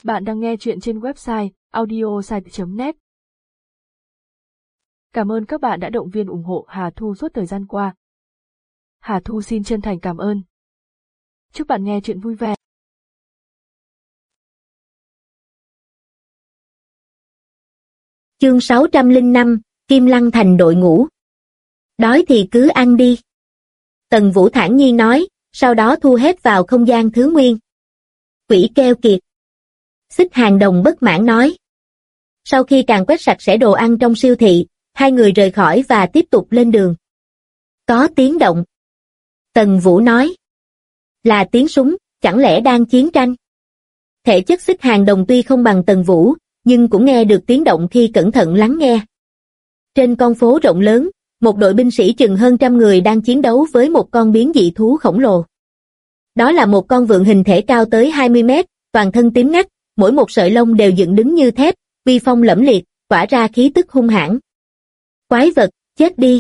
Bạn đang nghe chuyện trên website audiosite.net. Cảm ơn các bạn đã động viên ủng hộ Hà Thu suốt thời gian qua. Hà Thu xin chân thành cảm ơn. Chúc bạn nghe chuyện vui vẻ. Chương 605, Kim Lăng thành đội ngũ. Đói thì cứ ăn đi. Tần Vũ thản nhiên nói, sau đó thu hết vào không gian thứ nguyên. Quỷ keo kiệt. Xích Hàng Đồng bất mãn nói. Sau khi càn quét sạch sẽ đồ ăn trong siêu thị, hai người rời khỏi và tiếp tục lên đường. Có tiếng động. Tần Vũ nói. Là tiếng súng, chẳng lẽ đang chiến tranh? Thể chất Xích Hàng Đồng tuy không bằng Tần Vũ, nhưng cũng nghe được tiếng động khi cẩn thận lắng nghe. Trên con phố rộng lớn, một đội binh sĩ chừng hơn 100 người đang chiến đấu với một con biến dị thú khổng lồ. Đó là một con vượn hình thể cao tới 20 mét, toàn thân tím ngắt, mỗi một sợi lông đều dựng đứng như thép, uy phong lẫm liệt, tỏa ra khí tức hung hãn. Quái vật, chết đi!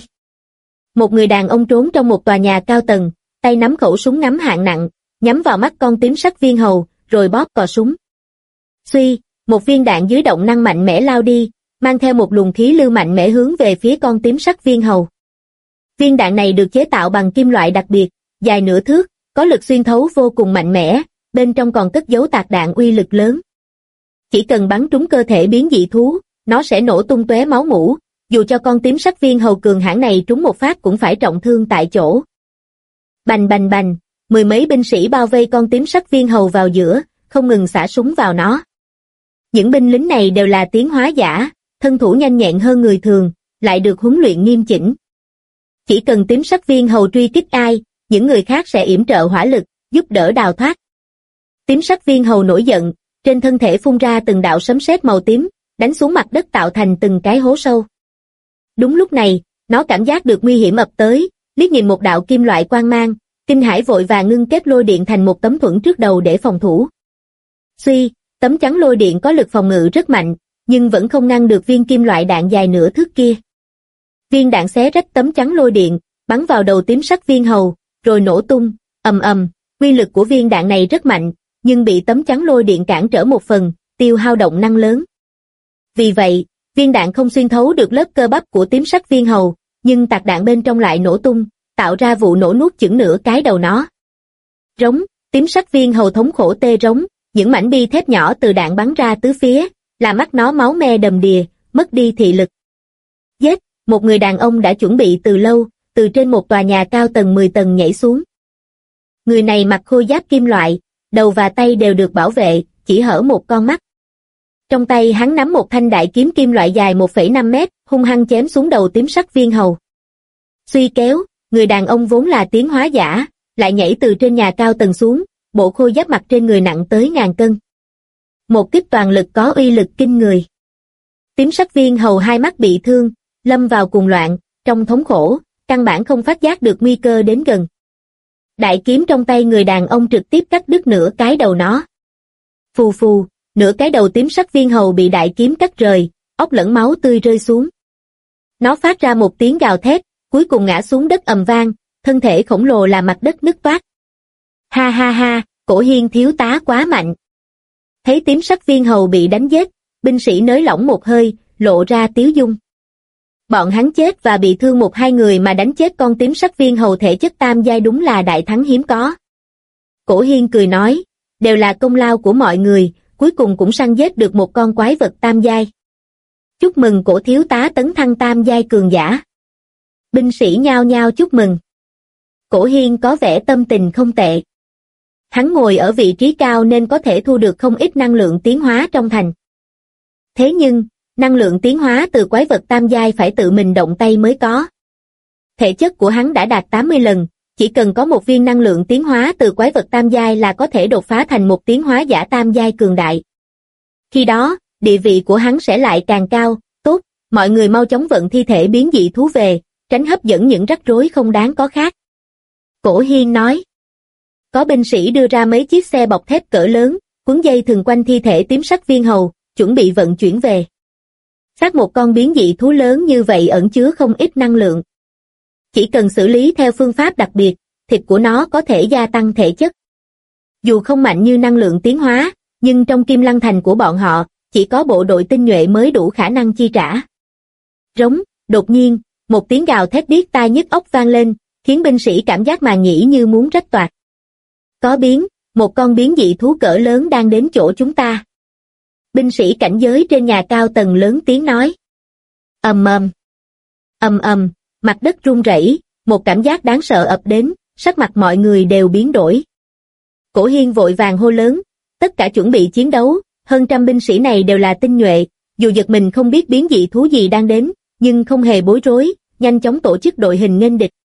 Một người đàn ông trốn trong một tòa nhà cao tầng, tay nắm khẩu súng ngắm hạng nặng, nhắm vào mắt con tím sắc viên hầu, rồi bóp cò súng. Suy, một viên đạn dưới động năng mạnh mẽ lao đi, mang theo một luồng khí lưu mạnh mẽ hướng về phía con tím sắc viên hầu. Viên đạn này được chế tạo bằng kim loại đặc biệt, dài nửa thước, có lực xuyên thấu vô cùng mạnh mẽ, bên trong còn cất giấu tạc đạn uy lực lớn. Chỉ cần bắn trúng cơ thể biến dị thú, nó sẽ nổ tung tóe máu mủ, dù cho con tím sắc viên hầu cường hãn này trúng một phát cũng phải trọng thương tại chỗ. Bành bành bành, mười mấy binh sĩ bao vây con tím sắc viên hầu vào giữa, không ngừng xả súng vào nó. Những binh lính này đều là tiến hóa giả, thân thủ nhanh nhẹn hơn người thường, lại được huấn luyện nghiêm chỉnh. Chỉ cần tím sắc viên hầu truy kích ai, những người khác sẽ yểm trợ hỏa lực, giúp đỡ đào thoát. Tím sắc viên hầu nổi giận, trên thân thể phun ra từng đạo sấm sét màu tím, đánh xuống mặt đất tạo thành từng cái hố sâu. Đúng lúc này, nó cảm giác được nguy hiểm ập tới, liếc nhìn một đạo kim loại quang mang, kinh hãi vội vàng ngưng kết lôi điện thành một tấm thuẫn trước đầu để phòng thủ. Suy, tấm chắn lôi điện có lực phòng ngự rất mạnh, nhưng vẫn không ngăn được viên kim loại đạn dài nửa thước kia. Viên đạn xé rách tấm chắn lôi điện, bắn vào đầu tím sắc viên hầu, rồi nổ tung, ầm ầm. Uy lực của viên đạn này rất mạnh, nhưng bị tấm chắn lôi điện cản trở một phần, tiêu hao động năng lớn. Vì vậy, viên đạn không xuyên thấu được lớp cơ bắp của tím sắc viên hầu, nhưng tạc đạn bên trong lại nổ tung, tạo ra vụ nổ nuốt chửng nửa cái đầu nó. Rống, tím sắc viên hầu thống khổ tê rống, những mảnh bi thép nhỏ từ đạn bắn ra tứ phía, làm mắt nó máu me đầm đìa, mất đi thị lực. Giết, một người đàn ông đã chuẩn bị từ lâu, từ trên một tòa nhà cao tầng 10 tầng nhảy xuống. Người này mặc khôi giáp kim loại, đầu và tay đều được bảo vệ, chỉ hở một con mắt. Trong tay hắn nắm một thanh đại kiếm kim loại dài 1,5 mét, hung hăng chém xuống đầu tím sắc viên hầu. Suy kéo, người đàn ông vốn là tiến hóa giả, lại nhảy từ trên nhà cao tầng xuống, bộ khôi giáp mặc trên người nặng tới 1000 cân. Một kích toàn lực có uy lực kinh người. Tím sắc viên hầu hai mắt bị thương, lâm vào cuồng loạn, trong thống khổ, căn bản không phát giác được nguy cơ đến gần. Đại kiếm trong tay người đàn ông trực tiếp cắt đứt nửa cái đầu nó. Phù phù, nửa cái đầu tím sắc viên hầu bị đại kiếm cắt rời, óc lẫn máu tươi rơi xuống. Nó phát ra một tiếng gào thét, cuối cùng ngã xuống đất ầm vang, thân thể khổng lồ làm mặt đất nứt toác. Ha ha ha, Cổ Hiên thiếu tá quá mạnh. Thấy tím sắc viên hầu bị đánh giết, binh sĩ nới lỏng một hơi, lộ ra tiếu dung. Bọn hắn chết và bị thương 1-2 người mà đánh chết con tím sắc viên hầu thể chất tam giai đúng là đại thắng hiếm có. Cổ Hiên cười nói, đều là công lao của mọi người, cuối cùng cũng săn giết được một con quái vật tam giai. Chúc mừng Cổ thiếu tá tấn thăng tam giai cường giả. Binh sĩ nhao nhao chúc mừng. Cổ Hiên có vẻ tâm tình không tệ. Hắn ngồi ở vị trí cao nên có thể thu được không ít năng lượng tiến hóa trong thành. Thế nhưng, năng lượng tiến hóa từ quái vật tam giai phải tự mình động tay mới có. Thể chất của hắn đã đạt 80 lần, chỉ cần có một viên năng lượng tiến hóa từ quái vật tam giai là có thể đột phá thành một tiến hóa giả tam giai cường đại. Khi đó, địa vị của hắn sẽ lại càng cao. Tốt, mọi người mau chóng vận thi thể biến dị thú về, tránh hấp dẫn những rắc rối không đáng có khác. Cổ Hiên nói. Có binh sĩ đưa ra mấy chiếc xe bọc thép cỡ lớn, quấn dây thừng quanh thi thể tím sắc viên hầu, chuẩn bị vận chuyển về. Xác một con biến dị thú lớn như vậy ẩn chứa không ít năng lượng. Chỉ cần xử lý theo phương pháp đặc biệt, thịt của nó có thể gia tăng thể chất. Dù không mạnh như năng lượng tiến hóa, Nhưng trong Kim Lăng Thành của bọn họ, chỉ có bộ đội tinh nhuệ mới đủ khả năng chi trả. Rống, đột nhiên, một tiếng gào thét điếc tai nhức óc vang lên, khiến binh sĩ cảm giác màng nhĩ như muốn rách toạc. Có biến, một con biến dị thú cỡ lớn đang đến chỗ chúng ta. Binh sĩ cảnh giới trên nhà cao tầng lớn tiếng nói. Ầm ầm. Ầm ầm, mặt đất rung rẩy, một cảm giác đáng sợ ập đến, sắc mặt mọi người đều biến đổi. Cổ Hiên vội vàng hô lớn, tất cả chuẩn bị chiến đấu, hơn trăm binh sĩ này đều là tinh nhuệ, dù giật mình không biết biến dị thú gì đang đến, nhưng không hề bối rối, nhanh chóng tổ chức đội hình nghênh địch.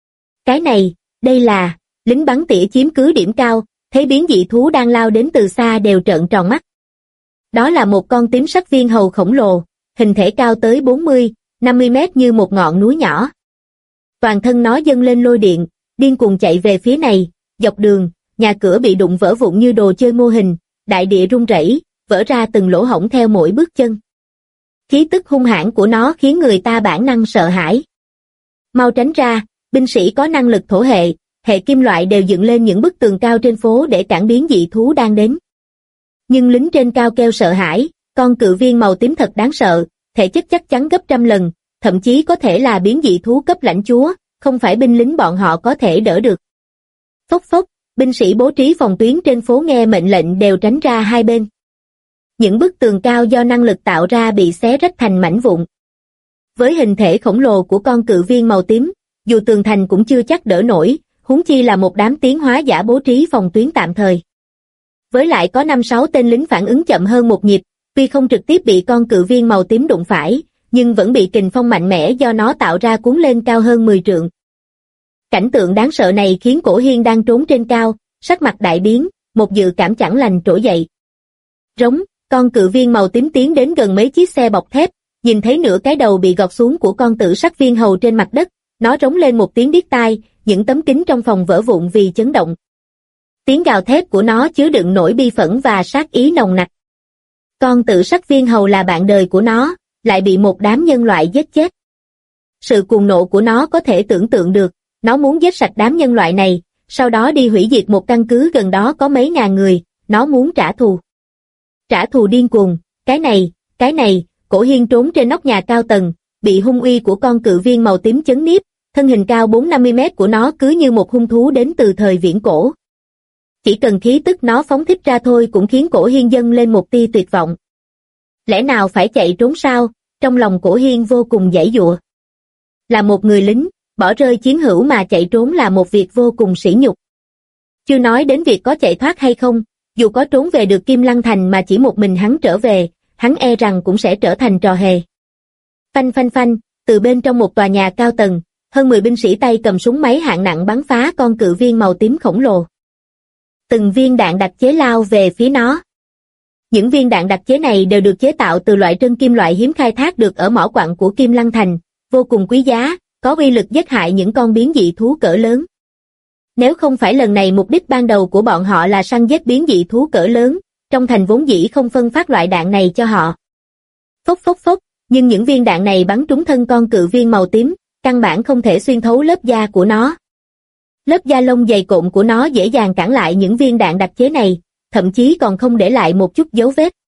Cái này, đây là, lính bắn tỉa chiếm cứ điểm cao, thấy biến dị thú đang lao đến từ xa đều trợn tròn mắt. Đó là một con tím sắc viên hầu khổng lồ, hình thể cao tới 40-50 mét như một ngọn núi nhỏ. Toàn thân nó dâng lên lôi điện, điên cuồng chạy về phía này, dọc đường, nhà cửa bị đụng vỡ vụn như đồ chơi mô hình, đại địa rung rẩy, vỡ ra từng lỗ hổng theo mỗi bước chân. Khí tức hung hãn của nó khiến người ta bản năng sợ hãi. Mau tránh ra, binh sĩ có năng lực thổ hệ, hệ kim loại đều dựng lên những bức tường cao trên phố để cản biến dị thú đang đến. Nhưng lính trên cao kêu sợ hãi, con cự viên màu tím thật đáng sợ, thể chất chắc chắn gấp trăm lần, thậm chí có thể là biến dị thú cấp lãnh chúa, không phải binh lính bọn họ có thể đỡ được. Phốc phốc, binh sĩ bố trí phòng tuyến trên phố nghe mệnh lệnh đều tránh ra hai bên. Những bức tường cao do năng lực tạo ra bị xé rách thành mảnh vụn. Với hình thể khổng lồ của con cự viên màu tím, dù tường thành cũng chưa chắc đỡ nổi, huống chi là một đám tiến hóa giả bố trí phòng tuyến tạm thời. Với lại có 5-6 tên lính phản ứng chậm hơn một nhịp, tuy không trực tiếp bị con cự viên màu tím đụng phải, nhưng vẫn bị kình phong mạnh mẽ do nó tạo ra cuốn lên cao hơn 10 trượng. Cảnh tượng đáng sợ này khiến Cổ Hiên đang trốn trên cao, sắc mặt đại biến, một dự cảm chẳng lành trỗi dậy. Rống, con cự viên màu tím tiến đến gần mấy chiếc xe bọc thép, nhìn thấy nửa cái đầu bị gọt xuống của con tử sắc viên hầu trên mặt đất, nó rống lên một tiếng điếc tai, những tấm kính trong phòng vỡ vụn vì chấn động. Tiếng gào thét của nó chứa đựng nỗi bi phẫn và sát ý nồng nặc. Con tử sắc viên hầu là bạn đời của nó, lại bị một đám nhân loại giết chết. Sự cuồng nộ của nó có thể tưởng tượng được, nó muốn giết sạch đám nhân loại này, sau đó đi hủy diệt một căn cứ gần đó có mấy ngàn người, nó muốn trả thù. Trả thù điên cuồng, cái này, Cổ Hiên trốn trên nóc nhà cao tầng, bị hung uy của con cự viên màu tím chấn nhiếp, thân hình cao 4-50 mét của nó cứ như một hung thú đến từ thời viễn cổ. Chỉ cần khí tức nó phóng thích ra thôi cũng khiến Cổ Hiên dâng lên một tia tuyệt vọng. Lẽ nào phải chạy trốn sao? Trong lòng Cổ Hiên vô cùng giãy giụa. Là một người lính, bỏ rơi chiến hữu mà chạy trốn là một việc vô cùng sỉ nhục. Chưa nói đến việc có chạy thoát hay không, dù có trốn về được Kim Lăng Thành mà chỉ một mình hắn trở về, hắn e rằng cũng sẽ trở thành trò hề. Phanh phanh phanh, từ bên trong một tòa nhà cao tầng, hơn 10 binh sĩ tay cầm súng máy hạng nặng bắn phá con cự viên màu tím khổng lồ. Từng viên đạn đặc chế lao về phía nó. Những viên đạn đặc chế này đều được chế tạo từ loại trân kim loại hiếm khai thác được ở mỏ quặng của Kim Lăng Thành, vô cùng quý giá, có uy lực giết hại những con biến dị thú cỡ lớn. Nếu không phải lần này mục đích ban đầu của bọn họ là săn giết biến dị thú cỡ lớn, trong thành vốn dĩ không phân phát loại đạn này cho họ. Phốc phốc phốc, nhưng những viên đạn này bắn trúng thân con cự viên màu tím, căn bản không thể xuyên thấu lớp da của nó. Lớp da lông dày cộm của nó dễ dàng cản lại những viên đạn đặc chế này, thậm chí còn không để lại một chút dấu vết.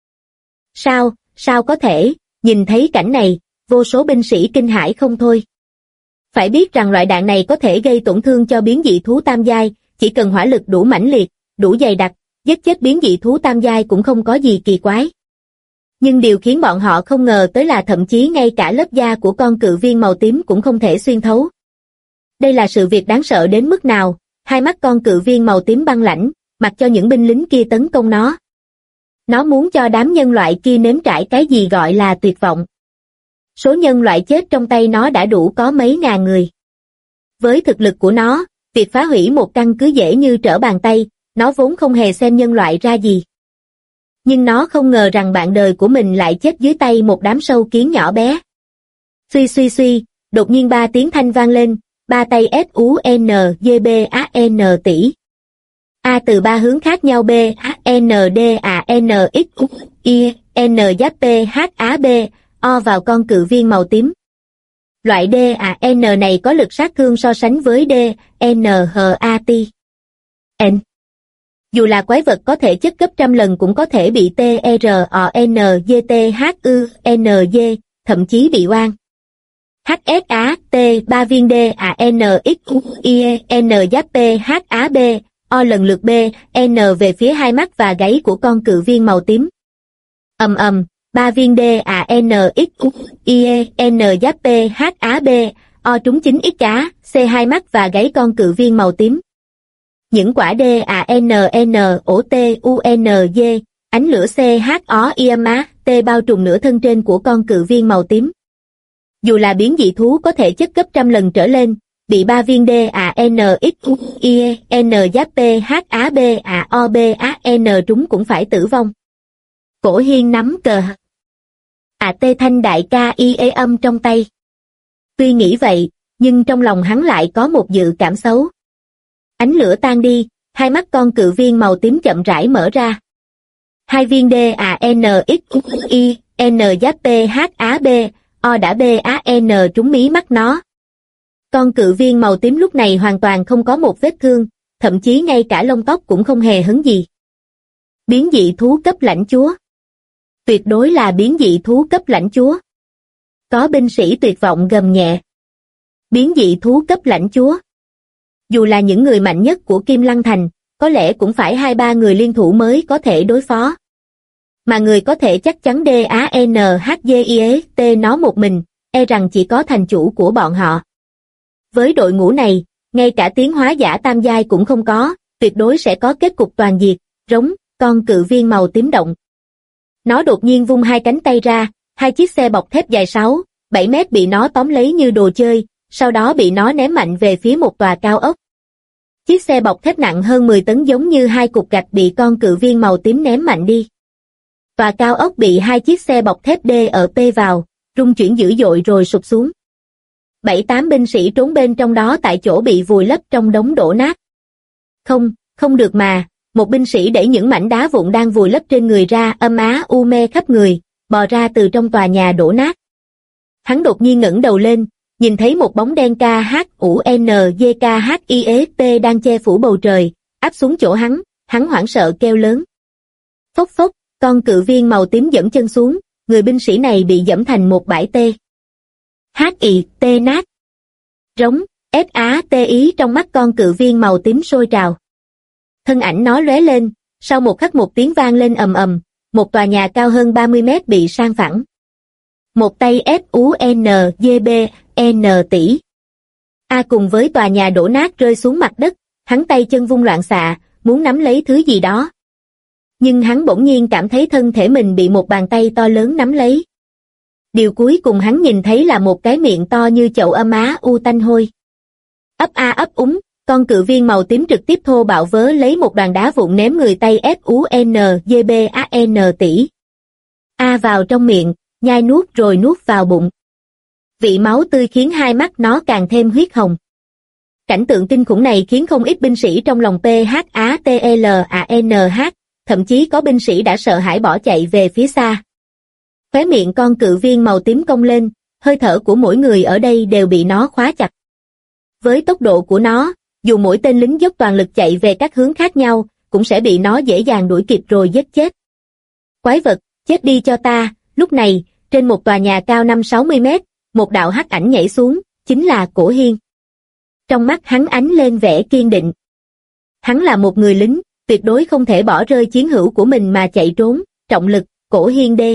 Sao có thể, nhìn thấy cảnh này, vô số binh sĩ kinh hãi không thôi. Phải biết rằng loại đạn này có thể gây tổn thương cho biến dị thú tam giai, chỉ cần hỏa lực đủ mãnh liệt, đủ dày đặc, giết chết biến dị thú tam giai cũng không có gì kỳ quái. Nhưng điều khiến bọn họ không ngờ tới là thậm chí ngay cả lớp da của con cự viên màu tím cũng không thể xuyên thấu. Đây là sự việc đáng sợ đến mức nào, hai mắt con cự viên màu tím băng lãnh, mặc cho những binh lính kia tấn công nó. Nó muốn cho đám nhân loại kia nếm trải cái gì gọi là tuyệt vọng. Số nhân loại chết trong tay nó đã đủ có mấy ngàn người. Với thực lực của nó, việc phá hủy một căn cứ dễ như trở bàn tay, nó vốn không hề xem nhân loại ra gì. Nhưng nó không ngờ rằng bạn đời của mình lại chết dưới tay một đám sâu kiến nhỏ bé. Suy suy suy, đột nhiên 3 tiếng thanh vang lên, ba tay S-U-N-G-B-A-N tỷ. A từ 3 hướng khác nhau B, H, N, D, A, N, X, U, I, N giáp P, H, A, B, O vào con cự viên màu tím. Loại D, A, N này có lực sát thương so sánh với D, N, H, A, T. N. Dù là quái vật có thể chất gấp trăm lần cũng có thể bị TRONGTHUNG, thậm chí bị oan. HSAT 3 viên DANXUIEN-PHAB, O lần lượt B, N về phía hai mắt và gáy của con cự viên màu tím. 3 viên DANXUIEN-PHAB, O trúng 9x cá, C hai mắt và gáy con cự viên màu tím. Những quả DANNOTUNG, ánh lửa CHOIMA, T bao trùm nửa thân trên của con cự viên màu tím. Dù là biến dị thú có thể chất gấp trăm lần trở lên, bị 3 viên DANXUIEN-PHABAOBAN trúng cũng phải tử vong. Cổ Hiên nắm cờ Tê Thanh đại ca IE âm trong tay. Tuy nghĩ vậy, nhưng trong lòng hắn lại có một dự cảm xấu. Ánh lửa tan đi, hai mắt con cự viên màu tím chậm rãi mở ra. 2 viên DANXUIEN-PHAB, O đã BAN trúng mí mắt nó. Con cự viên màu tím lúc này hoàn toàn không có một vết thương, thậm chí ngay cả lông tóc cũng không hề hấn gì. Biến dị thú cấp lãnh chúa. Tuyệt đối là biến dị thú cấp lãnh chúa. Có binh sĩ tuyệt vọng gầm nhẹ. Biến dị thú cấp lãnh chúa. Dù là những người mạnh nhất của Kim Lăng Thành, có lẽ cũng phải 2-3 người liên thủ mới có thể đối phó. Mà người có thể chắc chắn DANHGIET nó một mình, e rằng chỉ có thành chủ của bọn họ. Với đội ngũ này, ngay cả tiến hóa giả tam giai cũng không có, tuyệt đối sẽ có kết cục toàn diệt. Rống, con cự viên màu tím động. Nó đột nhiên vung hai cánh tay ra, hai chiếc xe bọc thép dài 6-7 mét bị nó tóm lấy như đồ chơi, sau đó bị nó ném mạnh về phía một tòa cao ốc. Chiếc xe bọc thép nặng hơn 10 tấn giống như hai cục gạch bị con cự viên màu tím ném mạnh đi. Tòa cao ốc bị hai chiếc xe bọc thép DEP vào, rung chuyển dữ dội rồi sụp xuống. 7-8 binh sĩ trốn bên trong đó tại chỗ bị vùi lấp trong đống đổ nát. Không được mà, một binh sĩ đẩy những mảnh đá vụn đang vùi lấp trên người ra, âm á u mê khắp người, bò ra từ trong tòa nhà đổ nát. Hắn đột nhiên ngẩng đầu lên, nhìn thấy một bóng đen KHUNGKHIET đang che phủ bầu trời, áp xuống chỗ hắn hoảng sợ kêu lớn. Phốc phốc, con cự viên màu tím giẫm chân xuống, người binh sĩ này bị giẫm thành một bãi tê. HIT nát. Rống, SAT trong mắt con cự viên màu tím sôi trào. Thân ảnh nó lóe lên, sau một khắc một tiếng vang lên ầm ầm, một tòa nhà cao hơn 30 mét bị san phẳng. Một tay FUNGBN tỷ. Cùng với tòa nhà đổ nát rơi xuống mặt đất, hắn tay chân vung loạn xạ, muốn nắm lấy thứ gì đó. Nhưng hắn bỗng nhiên cảm thấy thân thể mình bị một bàn tay to lớn nắm lấy. Điều cuối cùng hắn nhìn thấy là một cái miệng to như chậu âm á u tanh hôi. Ấp úng, con cự viên màu tím trực tiếp thô bạo vớ lấy một đoàn đá vụn ném người tay FUNGBAN tỷ. Vào trong miệng, nhai nuốt rồi nuốt vào bụng. Vị máu tươi khiến hai mắt nó càng thêm huyết hồng. Cảnh tượng kinh khủng này khiến không ít binh sĩ trong lòng PHATLANH, thậm chí có binh sĩ đã sợ hãi bỏ chạy về phía xa. Khóe miệng con cự viên màu tím cong lên, hơi thở của mỗi người ở đây đều bị nó khóa chặt. Với tốc độ của nó, dù mỗi tên lính dốc toàn lực chạy về các hướng khác nhau, cũng sẽ bị nó dễ dàng đuổi kịp rồi giết chết. Quái vật, chết đi cho ta. Lúc này, trên một tòa nhà cao 5-60 mét, một đạo hắc ảnh nhảy xuống, chính là Cổ Hiên. Trong mắt hắn ánh lên vẻ kiên định. Hắn là một người lính, tuyệt đối không thể bỏ rơi chiến hữu của mình mà chạy trốn. Trọng lực, Cổ Hiên D.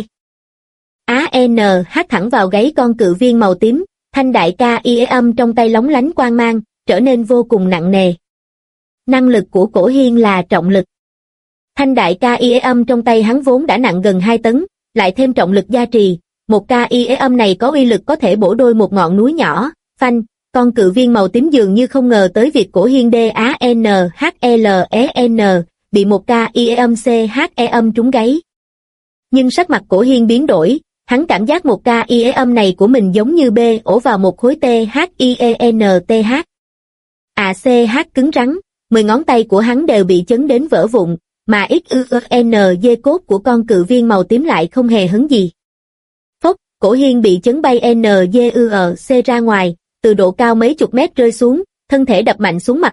hắt thẳng vào gáy con cự viên màu tím, thanh đại ca IE âm trong tay lóng lánh quang mang, trở nên vô cùng nặng nề. Năng lực của Cổ Hiên là trọng lực. Thanh đại ca IE âm trong tay hắn vốn đã nặng gần 2 tấn, lại thêm trọng lực gia trì, một ca IE âm này có uy lực có thể bổ đôi một ngọn núi nhỏ. Phanh, con cự viên màu tím dường như không ngờ tới việc Cổ Hiên DANHLEN bị một ca IE âm CHE âm trúng gáy. Nhưng sắc mặt Cổ Hiên biến đổi, hắn cảm giác một ca IE âm này của mình giống như ổ vào một khối THIENTH. CH cứng rắn, 10 ngón tay của hắn đều bị chấn đến vỡ vụn, mà XUNG cốt của con cự viên màu tím lại không hề hấn gì. Phốc, Cổ Hiên bị chấn bay NGUC ra ngoài, từ độ cao mấy chục mét rơi xuống, thân thể đập mạnh xuống mặt đất,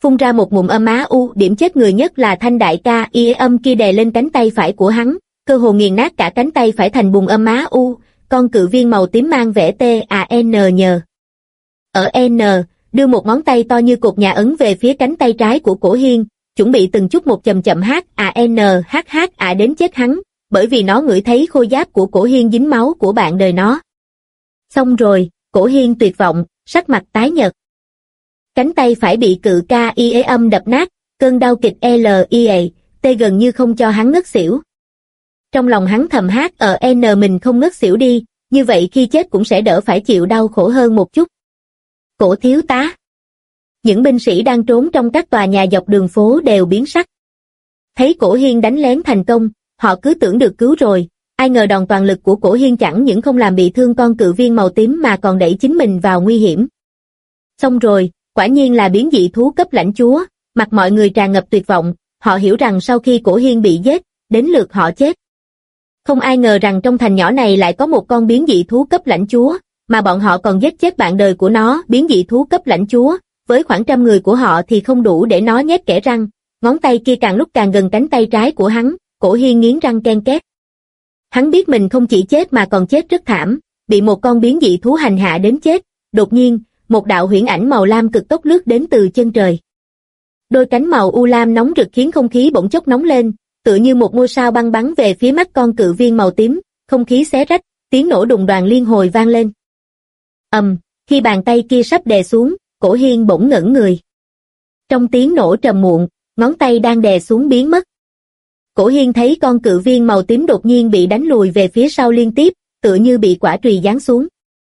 phun ra một ngụm âm á u. Điểm chết người nhất là Thanh đại ca y âm kia đè lên cánh tay phải của hắn, cơ hồ nghiền nát cả cánh tay phải thành bùn âm á u. Con cự viên màu tím mang vẽ TAN nhờ ở N, đưa một ngón tay to như cột nhà ấn về phía cánh tay trái của Cổ Hiên, chuẩn bị từng chút một chậm chậm HANHH đến chết hắn, bởi vì nó ngửi thấy khôi giáp của Cổ Hiên dính máu của bạn đời nó. Xong rồi, Cổ Hiên tuyệt vọng, sắc mặt tái nhợt. Cánh tay phải bị cự KIE âm đập nát, cơn đau kịch LIAT gần như không cho hắn ngất xỉu. Trong lòng hắn thầm hát ở N mình không ngất xỉu đi, như vậy khi chết cũng sẽ đỡ phải chịu đau khổ hơn một chút. Cổ thiếu tá. Những binh sĩ đang trốn trong các tòa nhà dọc đường phố đều biến sắc. Thấy Cổ Hiên đánh lén thành công, họ cứ tưởng được cứu rồi, ai ngờ đòn toàn lực của Cổ Hiên chẳng những không làm bị thương con cự viên màu tím mà còn đẩy chính mình vào nguy hiểm. Xong rồi, quả nhiên là biến dị thú cấp lãnh chúa, mặt mọi người tràn ngập tuyệt vọng, họ hiểu rằng sau khi Cổ Hiên bị giết, đến lượt họ chết. Không ai ngờ rằng trong thành nhỏ này lại có một con biến dị thú cấp lãnh chúa, mà bọn họ còn giết chết bạn đời của nó. Biến dị thú cấp lãnh chúa, với khoảng 100 người của họ thì không đủ để nó nhét kẽ răng, ngón tay kia càng lúc càng gần cánh tay trái của hắn. Cổ Hiên nghiến răng ken két. Hắn biết mình không chỉ chết mà còn chết rất thảm, bị một con biến dị thú hành hạ đến chết. Đột nhiên, một đạo huyễn ảnh màu lam cực tốc lướt đến từ chân trời. Đôi cánh màu u lam nóng rực khiến không khí bỗng chốc nóng lên, tựa như một ngôi sao băng bắn về phía mắt con cự viên màu tím, không khí xé rách, tiếng nổ đùng đoàng liên hồi vang lên. Khi bàn tay kia sắp đè xuống, Cổ Hiên bỗng ngẩn người. Trong tiếng nổ trầm muộn, ngón tay đang đè xuống biến mất. Cổ Hiên thấy con cự viên màu tím đột nhiên bị đánh lùi về phía sau liên tiếp, tựa như bị quả trùy giáng xuống.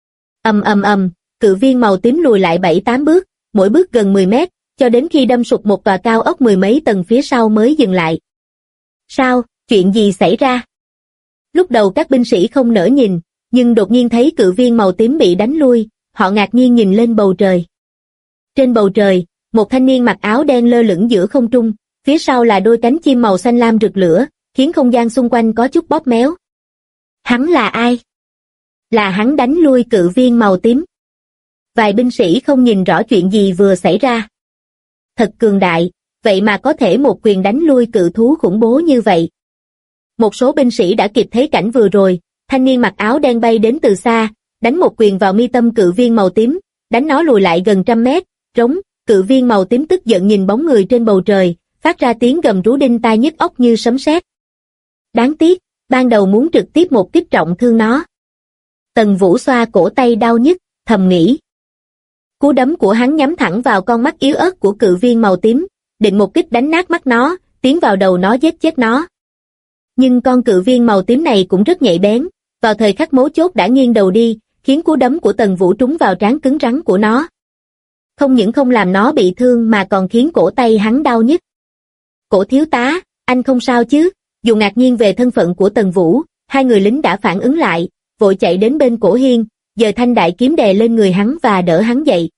Cự viên màu tím lùi lại 7-8 bước, mỗi bước gần 10 mét, cho đến khi đâm sụp một tòa cao ốc 10 mấy tầng phía sau mới dừng lại. Sao, chuyện gì xảy ra? Lúc đầu các binh sĩ không nỡ nhìn, nhưng đột nhiên thấy cự viên màu tím bị đánh lui, họ ngạc nhiên nhìn lên bầu trời. Trên bầu trời, một thanh niên mặc áo đen lơ lửng giữa không trung, phía sau là đôi cánh chim màu xanh lam rực lửa, khiến không gian xung quanh có chút bóp méo. Hắn là ai? Là hắn đánh lui cự viên màu tím. Vài binh sĩ không nhìn rõ chuyện gì vừa xảy ra. Thật cường đại, vậy mà có thể một quyền đánh lui cự thú khủng bố như vậy. Một số binh sĩ đã kịp thấy cảnh vừa rồi, thanh niên mặc áo đen bay đến từ xa, đánh một quyền vào mi tâm cự viên màu tím, đánh nó lùi lại gần 100 mét, rống, cự viên màu tím tức giận nhìn bóng người trên bầu trời, phát ra tiếng gầm rú đinh tai nhức óc như sấm sét. Đáng tiếc, ban đầu muốn trực tiếp một kích trọng thương nó. Tần Vũ xoa cổ tay đau nhức, thầm nghĩ. Cú đấm của hắn nhắm thẳng vào con mắt yếu ớt của cự viên màu tím, định một kích đánh nát mắt nó, tiến vào đầu nó giết chết nó. Nhưng con cự viên màu tím này cũng rất nhạy bén, vào thời khắc mấu chốt đã nghiêng đầu đi, khiến cú đấm của Tần Vũ trúng vào trán cứng rắn của nó. Không những không làm nó bị thương mà còn khiến cổ tay hắn đau nhức. Cổ thiếu tá, anh không sao chứ? Dù ngạc nhiên về thân phận của Tần Vũ, hai người lính đã phản ứng lại, vội chạy đến bên Cổ Hiên, giơ thanh đại kiếm đè lên người hắn và đỡ hắn dậy.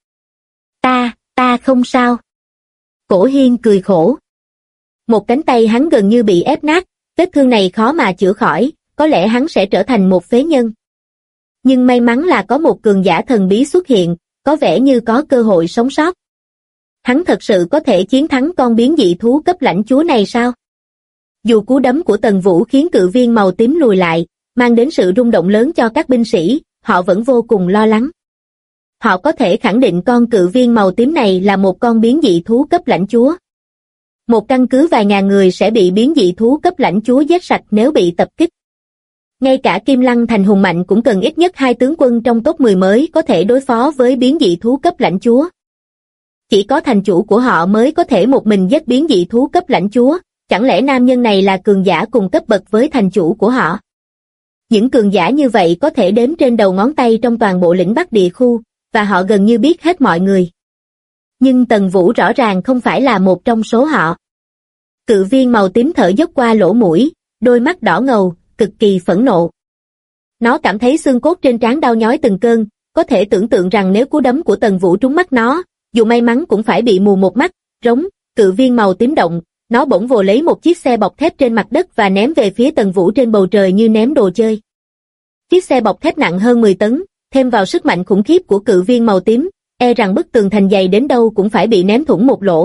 Ta không sao. Cổ Hiên cười khổ. Một cánh tay hắn gần như bị ép nát, vết thương này khó mà chữa khỏi, có lẽ hắn sẽ trở thành một phế nhân. Nhưng may mắn là có một cường giả thần bí xuất hiện, có vẻ như có cơ hội sống sót. Hắn thật sự có thể chiến thắng con biến dị thú cấp lãnh chúa này sao? Dù cú đấm của Tần Vũ khiến cự viên màu tím lùi lại, mang đến sự rung động lớn cho các binh sĩ, họ vẫn vô cùng lo lắng. Họ có thể khẳng định con cự viên màu tím này là một con biến dị thú cấp lãnh chúa. Một căn cứ vài ngàn người sẽ bị biến dị thú cấp lãnh chúa giết sạch nếu bị tập kích. Ngay cả Kim Lăng thành hùng mạnh cũng cần ít nhất 2 tướng quân trong top 10 mới có thể đối phó với biến dị thú cấp lãnh chúa. Chỉ có thành chủ của họ mới có thể một mình giết biến dị thú cấp lãnh chúa, chẳng lẽ nam nhân này là cường giả cùng cấp bậc với thành chủ của họ? Những cường giả như vậy có thể đếm trên đầu ngón tay trong toàn bộ lĩnh Bắc địa khu, và họ gần như biết hết mọi người. Nhưng Tần Vũ rõ ràng không phải là một trong số họ. Cự viên màu tím thở dốc qua lỗ mũi, đôi mắt đỏ ngầu, cực kỳ phẫn nộ. Nó cảm thấy xương cốt trên trán đau nhói từng cơn, có thể tưởng tượng rằng nếu cú đấm của Tần Vũ trúng mắt nó, dù may mắn cũng phải bị mù một mắt. Rống, cự viên màu tím động, nó bỗng vồ lấy một chiếc xe bọc thép trên mặt đất và ném về phía Tần Vũ trên bầu trời như ném đồ chơi. Chiếc xe bọc thép nặng hơn 10 tấn, thêm vào sức mạnh khủng khiếp của cự viên màu tím, e rằng bức tường thành dày đến đâu cũng phải bị ném thủng một lỗ,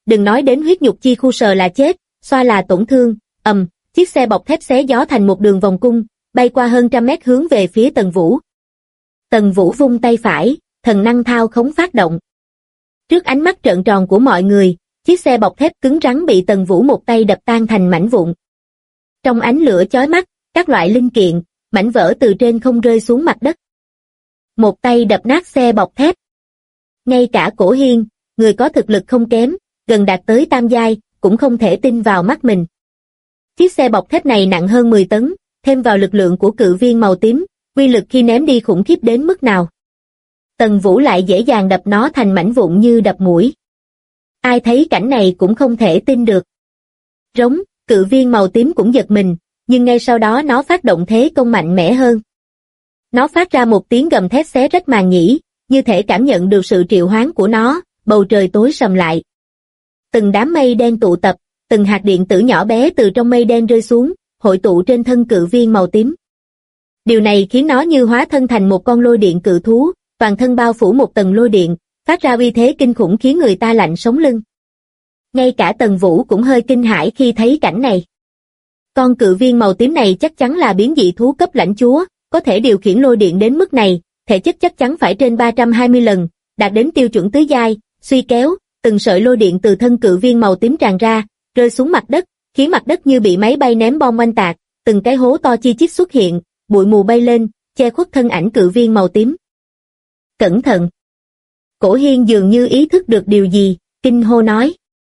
đừng nói đến huyết nhục chi khu sờ là chết, xoa là tổn thương, chiếc xe bọc thép xé gió thành một đường vòng cung, bay qua hơn trăm mét hướng về phía Tần Vũ. Tần Vũ vung tay phải, thần năng thao khống phát động. Trước ánh mắt trợn tròn của mọi người, chiếc xe bọc thép cứng rắn bị Tần Vũ một tay đập tan thành mảnh vụn. Trong ánh lửa chói mắt, các loại linh kiện, mảnh vỡ từ trên không rơi xuống mặt đất. Một tay đập nát xe bọc thép. Ngay cả Cổ Hiên, người có thực lực không kém, gần đạt tới tam giai, cũng không thể tin vào mắt mình. Chiếc xe bọc thép này nặng hơn 10 tấn, thêm vào lực lượng của cự viên màu tím, uy lực khi ném đi khủng khiếp đến mức nào. Tần Vũ lại dễ dàng đập nó thành mảnh vụn như đập muỗi. Ai thấy cảnh này cũng không thể tin được. Rống, cự viên màu tím cũng giật mình, nhưng ngay sau đó nó phát động thế công mạnh mẽ hơn. Nó phát ra một tiếng gầm thét xé rách màn nhĩ, như thể cảm nhận được sự triệu hoán của nó, bầu trời tối sầm lại. Từng đám mây đen tụ tập, từng hạt điện tử nhỏ bé từ trong mây đen rơi xuống, hội tụ trên thân cự viên màu tím. Điều này khiến nó như hóa thân thành một con lôi điện cự thú, toàn thân bao phủ một tầng lôi điện, phát ra uy thế kinh khủng khiến người ta lạnh sống lưng. Ngay cả Tần Vũ cũng hơi kinh hãi khi thấy cảnh này. Con cự viên màu tím này chắc chắn là biến dị thú cấp lãnh chúa, có thể điều khiển lôi điện đến mức này, thể chất chắc chắn phải trên 320 lần, đạt đến tiêu chuẩn tứ giai, suy kéo, từng sợi lôi điện từ thân cự viên màu tím tràn ra, rơi xuống mặt đất, khiến mặt đất như bị máy bay ném bom oanh tạc, từng cái hố to chi chít xuất hiện, bụi mù bay lên, che khuất thân ảnh cự viên màu tím. Cẩn thận! Cổ Hiên dường như ý thức được điều gì, kinh hô nói.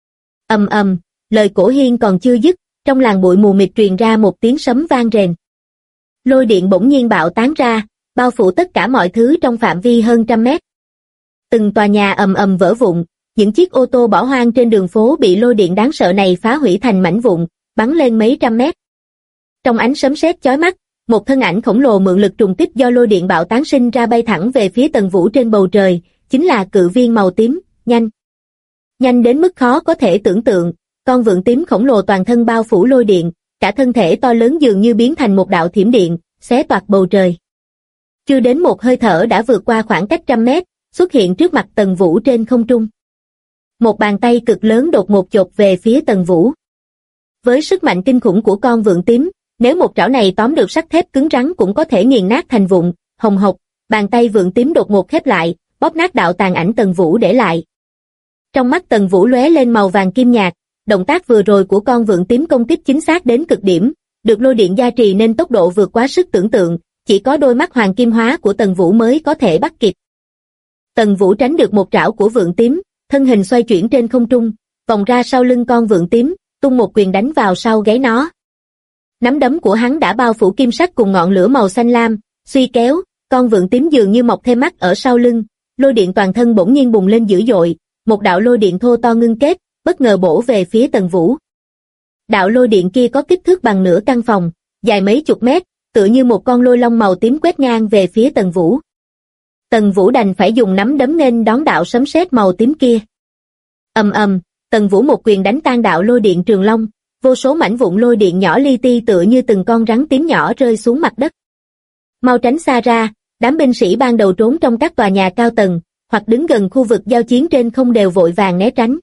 Lời Cổ Hiên còn chưa dứt, trong làn bụi mù mịt truyền ra một tiếng sấm vang rền. Lôi điện bỗng nhiên bạo tán ra, bao phủ tất cả mọi thứ trong phạm vi hơn trăm mét. Từng tòa nhà vỡ vụn, những chiếc ô tô bỏ hoang trên đường phố bị lôi điện đáng sợ này phá hủy thành mảnh vụn, bắn lên mấy trăm mét. Trong ánh sấm sét chói mắt, một thân ảnh khổng lồ mượn lực trùng kích do lôi điện bạo tán sinh ra bay thẳng về phía Tần Vũ trên bầu trời, chính là cự viên màu tím, nhanh. Nhanh đến mức khó có thể tưởng tượng, con vượn tím khổng lồ toàn thân bao phủ lôi điện, cả thân thể to lớn dường như biến thành một đạo thiểm điện, xé toạc bầu trời. Chưa đến một hơi thở đã vượt qua khoảng cách trăm mét, xuất hiện trước mặt Tần Vũ trên không trung. Một bàn tay cực lớn đột ngột chộp về phía Tần Vũ. Với sức mạnh kinh khủng của con vượn tím, nếu một trảo này tóm được sắt thép cứng rắn cũng có thể nghiền nát thành vụn, hồng hộc, bàn tay vượn tím đột ngột khép lại, bóp nát đạo tàn ảnh Tần Vũ để lại. Trong mắt Tần Vũ lóe lên màu vàng kim nhạt, động tác vừa rồi của con vượn tím công kích chính xác đến cực điểm, được lôi điện gia trì nên tốc độ vượt quá sức tưởng tượng, chỉ có đôi mắt hoàng kim hóa của Tần Vũ mới có thể bắt kịp. Tần Vũ tránh được một trảo của vượn tím, thân hình xoay chuyển trên không trung, vòng ra sau lưng con vượn tím, tung một quyền đánh vào sau gáy nó. Nắm đấm của hắn đã bao phủ kim sắc cùng ngọn lửa màu xanh lam, suy kéo, con vượn tím dường như mọc thêm mắt ở sau lưng, lôi điện toàn thân bỗng nhiên bùng lên dữ dội, một đạo lôi điện thô to ngưng kết, bất ngờ bổ về phía Tần Vũ. Đạo lôi điện kia có kích thước bằng nửa căn phòng, dài mấy chục mét, tựa như một con lôi long màu tím quét ngang về phía Tần Vũ. Tần Vũ đành phải dùng nắm đấm nên đón đạo sấm sét màu tím kia. Tần Vũ một quyền đánh tan đạo lôi điện trường long, vô số mảnh vụn lôi điện nhỏ li ti tựa như từng con rắn tím nhỏ rơi xuống mặt đất. Mau tránh xa ra, đám binh sĩ ban đầu trốn trong các tòa nhà cao tầng, hoặc đứng gần khu vực giao chiến trên không đều vội vàng né tránh.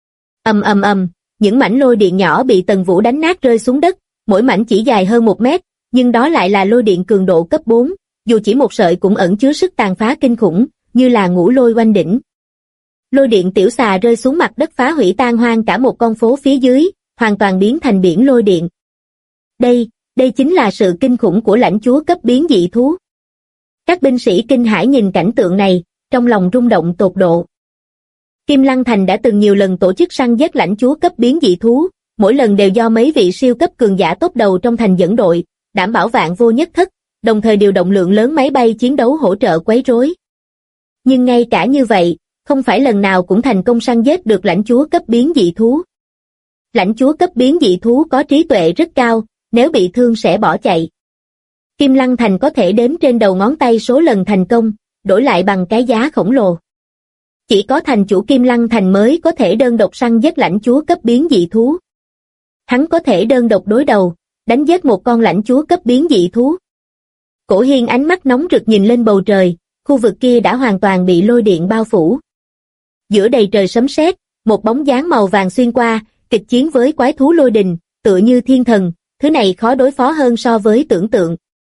Những mảnh lôi điện nhỏ bị Tần Vũ đánh nát rơi xuống đất, mỗi mảnh chỉ dài hơn 1 mét, nhưng đó lại là lôi điện cường độ cấp 4, dù chỉ một sợi cũng ẩn chứa sức tàn phá kinh khủng, như là ngũ lôi oanh đỉnh. Lôi điện tiểu xà rơi xuống mặt đất phá hủy tan hoang cả một con phố phía dưới, hoàn toàn biến thành biển lôi điện. Đây chính là sự kinh khủng của lãnh chúa cấp biến dị thú. Các binh sĩ kinh hãi nhìn cảnh tượng này, trong lòng rung động tột độ. Kim Lăng Thành đã từng nhiều lần tổ chức săn giết lãnh chúa cấp biến dị thú, mỗi lần đều do mấy vị siêu cấp cường giả top đầu trong thành dẫn đội, đảm bảo vạn vô nhất thất, đồng thời điều động lượng lớn máy bay chiến đấu hỗ trợ quấy rối. Nhưng ngay cả như vậy, không phải lần nào cũng thành công săn giết được lãnh chúa cấp biến dị thú. Lãnh chúa cấp biến dị thú có trí tuệ rất cao, nếu bị thương sẽ bỏ chạy. Kim Lăng Thành có thể đếm trên đầu ngón tay số lần thành công, đổi lại bằng cái giá khổng lồ. Chỉ có thành chủ Kim Lăng Thành mới có thể đơn độc săn giết lãnh chúa cấp biến dị thú. Hắn có thể đơn độc đối đầu, đánh giết một con lãnh chúa cấp biến dị thú. Cổ Hiên ánh mắt nóng rực nhìn lên bầu trời, khu vực kia đã hoàn toàn bị lôi điện bao phủ. Giữa đầy trời sấm sét, một bóng dáng màu vàng xuyên qua, kịch chiến với quái thú lôi đình, tựa như thiên thần, thứ này khó đối phó hơn so với tưởng tượng.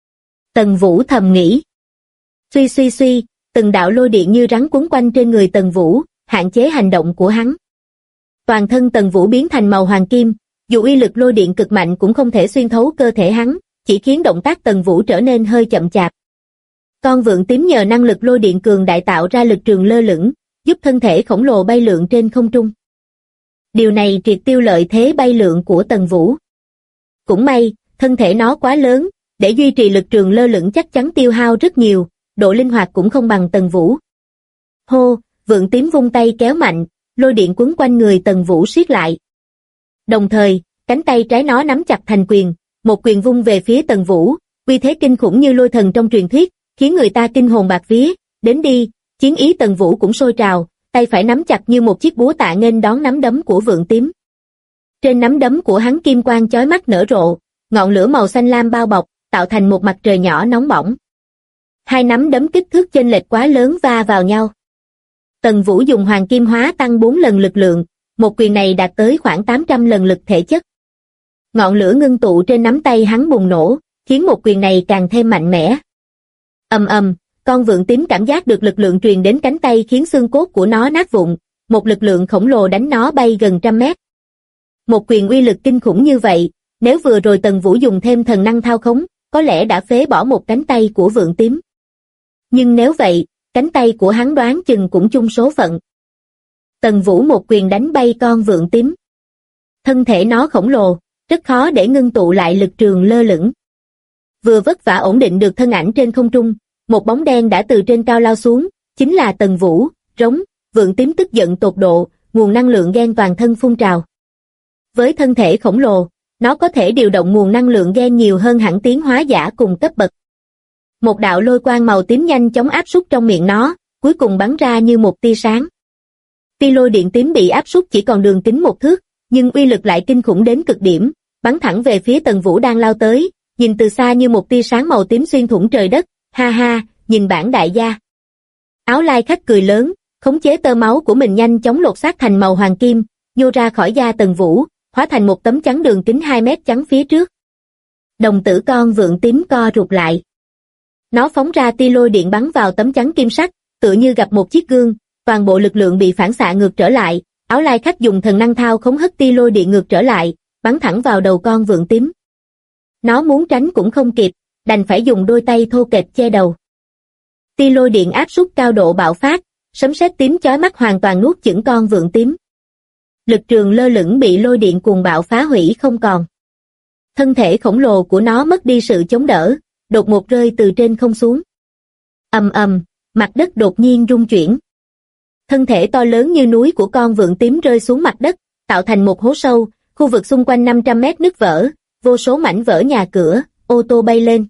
Tần Vũ thầm nghĩ. Suy suy suy, từng đạo lôi điện như rắn quấn quanh trên người Tần Vũ, hạn chế hành động của hắn. Toàn thân Tần Vũ biến thành màu hoàng kim, dù uy lực lôi điện cực mạnh cũng không thể xuyên thấu cơ thể hắn, chỉ khiến động tác Tần Vũ trở nên hơi chậm chạp. Con vượn tím nhờ năng lực lôi điện cường đại tạo ra lực trường lơ lửng, giúp thân thể khổng lồ bay lượn trên không trung. Điều này triệt tiêu lợi thế bay lượn của Tần Vũ. Cũng may, thân thể nó quá lớn, để duy trì lực trường lơ lửng chắc chắn tiêu hao rất nhiều, độ linh hoạt cũng không bằng Tần Vũ. Hô, vượn tím vung tay kéo mạnh, lôi điện quấn quanh người Tần Vũ siết lại. Đồng thời, cánh tay trái nó nắm chặt thành quyền, một quyền vung về phía Tần Vũ, uy thế kinh khủng như lôi thần trong truyền thuyết, khiến người ta kinh hồn bạt vía. Đến đi, chiến ý Tần Vũ cũng sôi trào, tay phải nắm chặt như một chiếc búa tạ nghênh đón nắm đấm của vượn tím. Trên nắm đấm của hắn kim quang chói mắt nở rộ, ngọn lửa màu xanh lam bao bọc, tạo thành một mặt trời nhỏ nóng bỏng. Hai nắm đấm kích thước chênh lệch quá lớn va vào nhau. Tần Vũ dùng hoàng kim hóa tăng 4 lần lực lượng, một quyền này đạt tới khoảng 800 lần lực thể chất. Ngọn lửa ngưng tụ trên nắm tay hắn bùng nổ, khiến một quyền này càng thêm mạnh mẽ. Ầm ầm, con vượn tím cảm giác được lực lượng truyền đến cánh tay khiến xương cốt của nó nát vụn, một lực lượng khổng lồ đánh nó bay gần trăm mét. Một quyền uy lực kinh khủng như vậy, nếu vừa rồi Tần Vũ dùng thêm thần năng thao khống, có lẽ đã phế bỏ một cánh tay của vượn tím. Nhưng nếu vậy, cánh tay của hắn đoán chừng cũng chung số phận. Tần Vũ một quyền đánh bay con vượn tím. Thân thể nó khổng lồ, rất khó để ngưng tụ lại lực trường lơ lửng. Vừa vất vả ổn định được thân ảnh trên không trung, một bóng đen đã từ trên cao lao xuống, chính là Tần Vũ. Rống, vượn tím tức giận tột độ, nguồn năng lượng ghen toàn thân phun trào. Với thân thể khổng lồ, nó có thể điều động nguồn năng lượng ghen nhiều hơn hẳn tiến hóa giả cùng cấp bậc. Một đạo lôi quang màu tím nhanh chóng áp súc trong miệng nó, cuối cùng bắn ra như một tia sáng. Tia lôi điện tím bị áp súc chỉ còn đường kính 1 thước, nhưng uy lực lại kinh khủng đến cực điểm, bắn thẳng về phía Tần Vũ đang lao tới, nhìn từ xa như một tia sáng màu tím xuyên thủng trời đất. Ha ha, nhìn bản đại gia. Áo lai khách cười lớn, khống chế tơ máu của mình nhanh chóng lột xác thành màu hoàng kim, nhô ra khỏi da Tần Vũ, hóa thành một tấm chắn đường kính 2 mét chắn phía trước. Đồng tử con vượn tím co rụt lại. Nó phóng ra tia lôi điện bắn vào tấm chắn kim sắc, tựa như gặp một chiếc gương, toàn bộ lực lượng bị phản xạ ngược trở lại. Áo lai khách dùng thần năng thao khống hất tia lôi điện ngược trở lại, bắn thẳng vào đầu con vượn tím. Nó muốn tránh cũng không kịp, đành phải dùng đôi tay thô kệch che đầu. Tia lôi điện áp suất cao độ bạo phát, sấm sét tím chói mắt hoàn toàn nuốt chửng con vượn tím. Lực trường lơ lửng bị lôi điện cuồng bạo phá hủy không còn. Thân thể khổng lồ của nó mất đi sự chống đỡ, đột ngột rơi từ trên không xuống. Ầm ầm, mặt đất đột nhiên rung chuyển. Thân thể to lớn như núi của con vượn tím rơi xuống mặt đất, tạo thành một hố sâu, khu vực xung quanh 500 mét nứt vỡ, vô số mảnh vỡ nhà cửa, ô tô bay lên.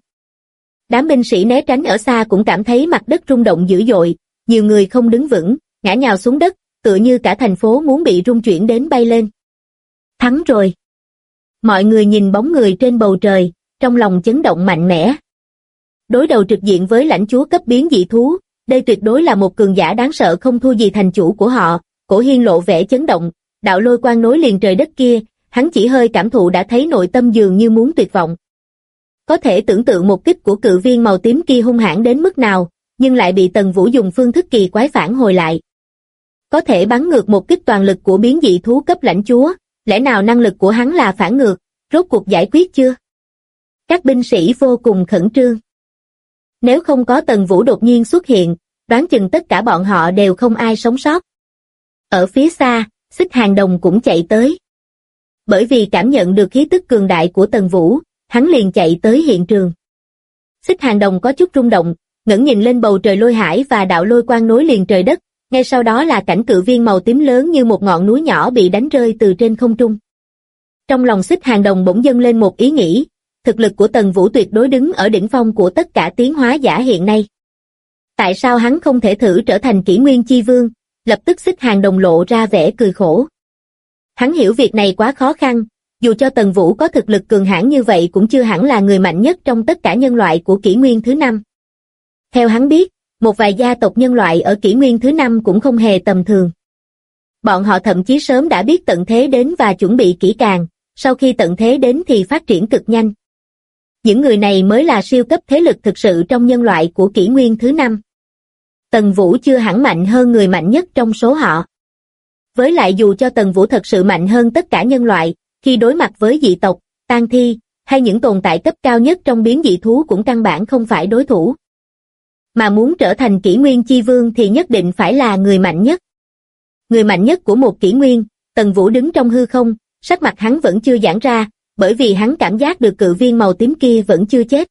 Đám binh sĩ né tránh ở xa cũng cảm thấy mặt đất rung động dữ dội, nhiều người không đứng vững, ngã nhào xuống đất, tựa như cả thành phố muốn bị rung chuyển đến bay lên. Thắng rồi. Mọi người nhìn bóng người trên bầu trời, trong lòng chấn động mạnh mẽ. Đối đầu trực diện với lãnh chúa cấp biến dị thú, đây tuyệt đối là một cường giả đáng sợ không thua gì thành chủ của họ. Cổ Hiên lộ vẻ chấn động, đạo lôi quang nối liền trời đất kia, hắn chỉ hơi cảm thụ đã thấy nội tâm dường như muốn tuyệt vọng. Có thể tưởng tượng một kích của cự viên màu tím kia hung hãn đến mức nào, nhưng lại bị Tần Vũ dùng phương thức kỳ quái phản hồi lại. Có thể bắn ngược một kích toàn lực của biến dị thú cấp lãnh chúa, lẽ nào năng lực của hắn là phản ngược, rốt cuộc giải quyết chưa? Các binh sĩ vô cùng khẩn trương. Nếu không có Tần Vũ đột nhiên xuất hiện, đoán chừng tất cả bọn họ đều không ai sống sót. Ở phía xa, Xích Hàng Đồng cũng chạy tới. Bởi vì cảm nhận được khí tức cường đại của Tần Vũ, hắn liền chạy tới hiện trường. Xích Hàng Đồng có chút rung động, ngẩng nhìn lên bầu trời lôi hải và đạo lôi quang nối liền trời đất, ngay sau đó là cảnh cự viên màu tím lớn như một ngọn núi nhỏ bị đánh rơi từ trên không trung. Trong lòng Xích Hàng Đồng bỗng dâng lên một ý nghĩ, thực lực của Tần Vũ tuyệt đối đứng ở đỉnh phong của tất cả tiến hóa giả hiện nay. Tại sao hắn không thể thử trở thành Kỷ Nguyên Chi Vương? Lập tức Xích Hàng Đồng lộ ra vẻ cười khổ. Hắn hiểu việc này quá khó khăn, dù cho Tần Vũ có thực lực cường hãn như vậy cũng chưa hẳn là người mạnh nhất trong tất cả nhân loại của Kỷ Nguyên thứ 5. Theo hắn biết, một vài gia tộc nhân loại ở Kỷ Nguyên thứ 5 cũng không hề tầm thường. Bọn họ thậm chí sớm đã biết tận thế đến và chuẩn bị kỹ càng, sau khi tận thế đến thì phát triển cực nhanh. Những người này mới là siêu cấp thế lực thực sự trong nhân loại của kỷ nguyên thứ 5. Tần Vũ chưa hẳn mạnh hơn người mạnh nhất trong số họ. Với lại dù cho Tần Vũ thật sự mạnh hơn tất cả nhân loại, khi đối mặt với dị tộc, tang thi, hay những tồn tại cấp cao nhất trong biến dị thú cũng căn bản không phải đối thủ. Mà muốn trở thành kỷ nguyên chi vương thì nhất định phải là người mạnh nhất. Người mạnh nhất của một kỷ nguyên, Tần Vũ đứng trong hư không, sắc mặt hắn vẫn chưa giãn ra, bởi vì hắn cảm giác được cự viên màu tím kia vẫn chưa chết.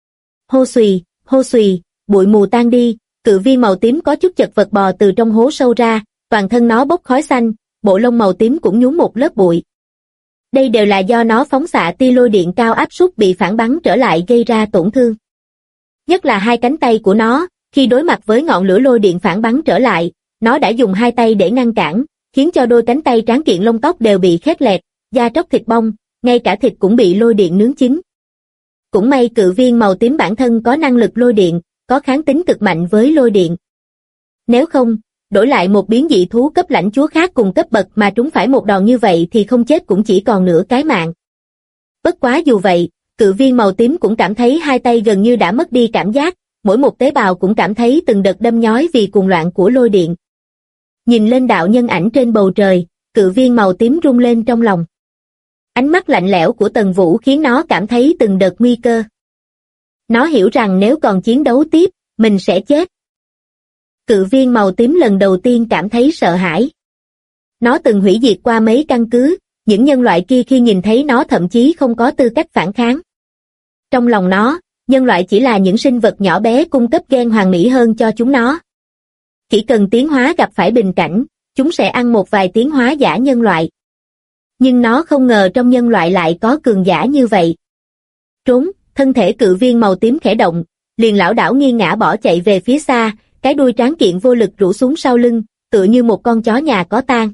Hô xùy, bụi mù tan đi, cự viên màu tím có chút chật vật bò từ trong hố sâu ra, toàn thân nó bốc khói xanh, bộ lông màu tím cũng nhúm một lớp bụi. Đây đều là do nó phóng xạ tia lôi điện cao áp suất bị phản bắn trở lại gây ra tổn thương. Nhất là hai cánh tay của nó, khi đối mặt với ngọn lửa lôi điện phản bắn trở lại, nó đã dùng hai tay để ngăn cản, khiến cho đôi cánh tay tráng kiện lông tóc đều bị khét lẹt, da tróc thịt bong, ngay cả thịt cũng bị lôi điện nướng chín. Cũng may cự viên màu tím bản thân có năng lực lôi điện, có kháng tính cực mạnh với lôi điện. Nếu không, đổi lại một biến dị thú cấp lãnh chúa khác cùng cấp bậc mà trúng phải một đòn như vậy thì không chết cũng chỉ còn nửa cái mạng. Bất quá dù vậy, cự viên màu tím cũng cảm thấy hai tay gần như đã mất đi cảm giác, mỗi một tế bào cũng cảm thấy từng đợt đâm nhói vì cuồng loạn của lôi điện. Nhìn lên đạo nhân ảnh trên bầu trời, cự viên màu tím rung lên trong lòng. Ánh mắt lạnh lẽo của Tần Vũ khiến nó cảm thấy từng đợt nguy cơ. Nó hiểu rằng nếu còn chiến đấu tiếp, mình sẽ chết. Cự viên màu tím lần đầu tiên cảm thấy sợ hãi. Nó từng hủy diệt qua mấy căn cứ, những nhân loại kia khi nhìn thấy nó thậm chí không có tư cách phản kháng. Trong lòng nó, nhân loại chỉ là những sinh vật nhỏ bé cung cấp gen hoàn mỹ hơn cho chúng nó. Chỉ cần tiến hóa gặp phải bình cảnh, chúng sẽ ăn một vài tiến hóa giả nhân loại. Nhưng nó không ngờ trong nhân loại lại có cường giả như vậy. Trốn, thân thể cự viên màu tím khẽ động, liền lảo đảo nghiêng ngã bỏ chạy về phía xa, cái đuôi tráng kiện vô lực rũ xuống sau lưng, tựa như một con chó nhà có tang.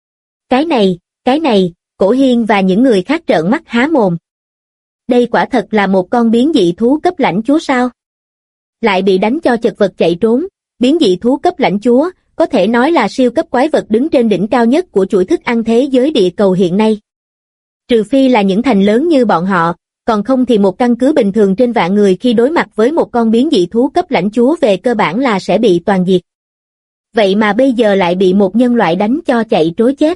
Cái này, Cổ Hiên và những người khác trợn mắt há mồm. Đây quả thật là một con biến dị thú cấp lãnh chúa sao? Lại bị đánh cho chật vật chạy trốn, biến dị thú cấp lãnh chúa, có thể nói là siêu cấp quái vật đứng trên đỉnh cao nhất của chuỗi thức ăn thế giới địa cầu hiện nay. Trừ phi là những thành lớn như bọn họ, còn không thì một căn cứ bình thường trên vạn người khi đối mặt với một con biến dị thú cấp lãnh chúa về cơ bản là sẽ bị toàn diệt. Vậy mà bây giờ lại bị một nhân loại đánh cho chạy trối chết.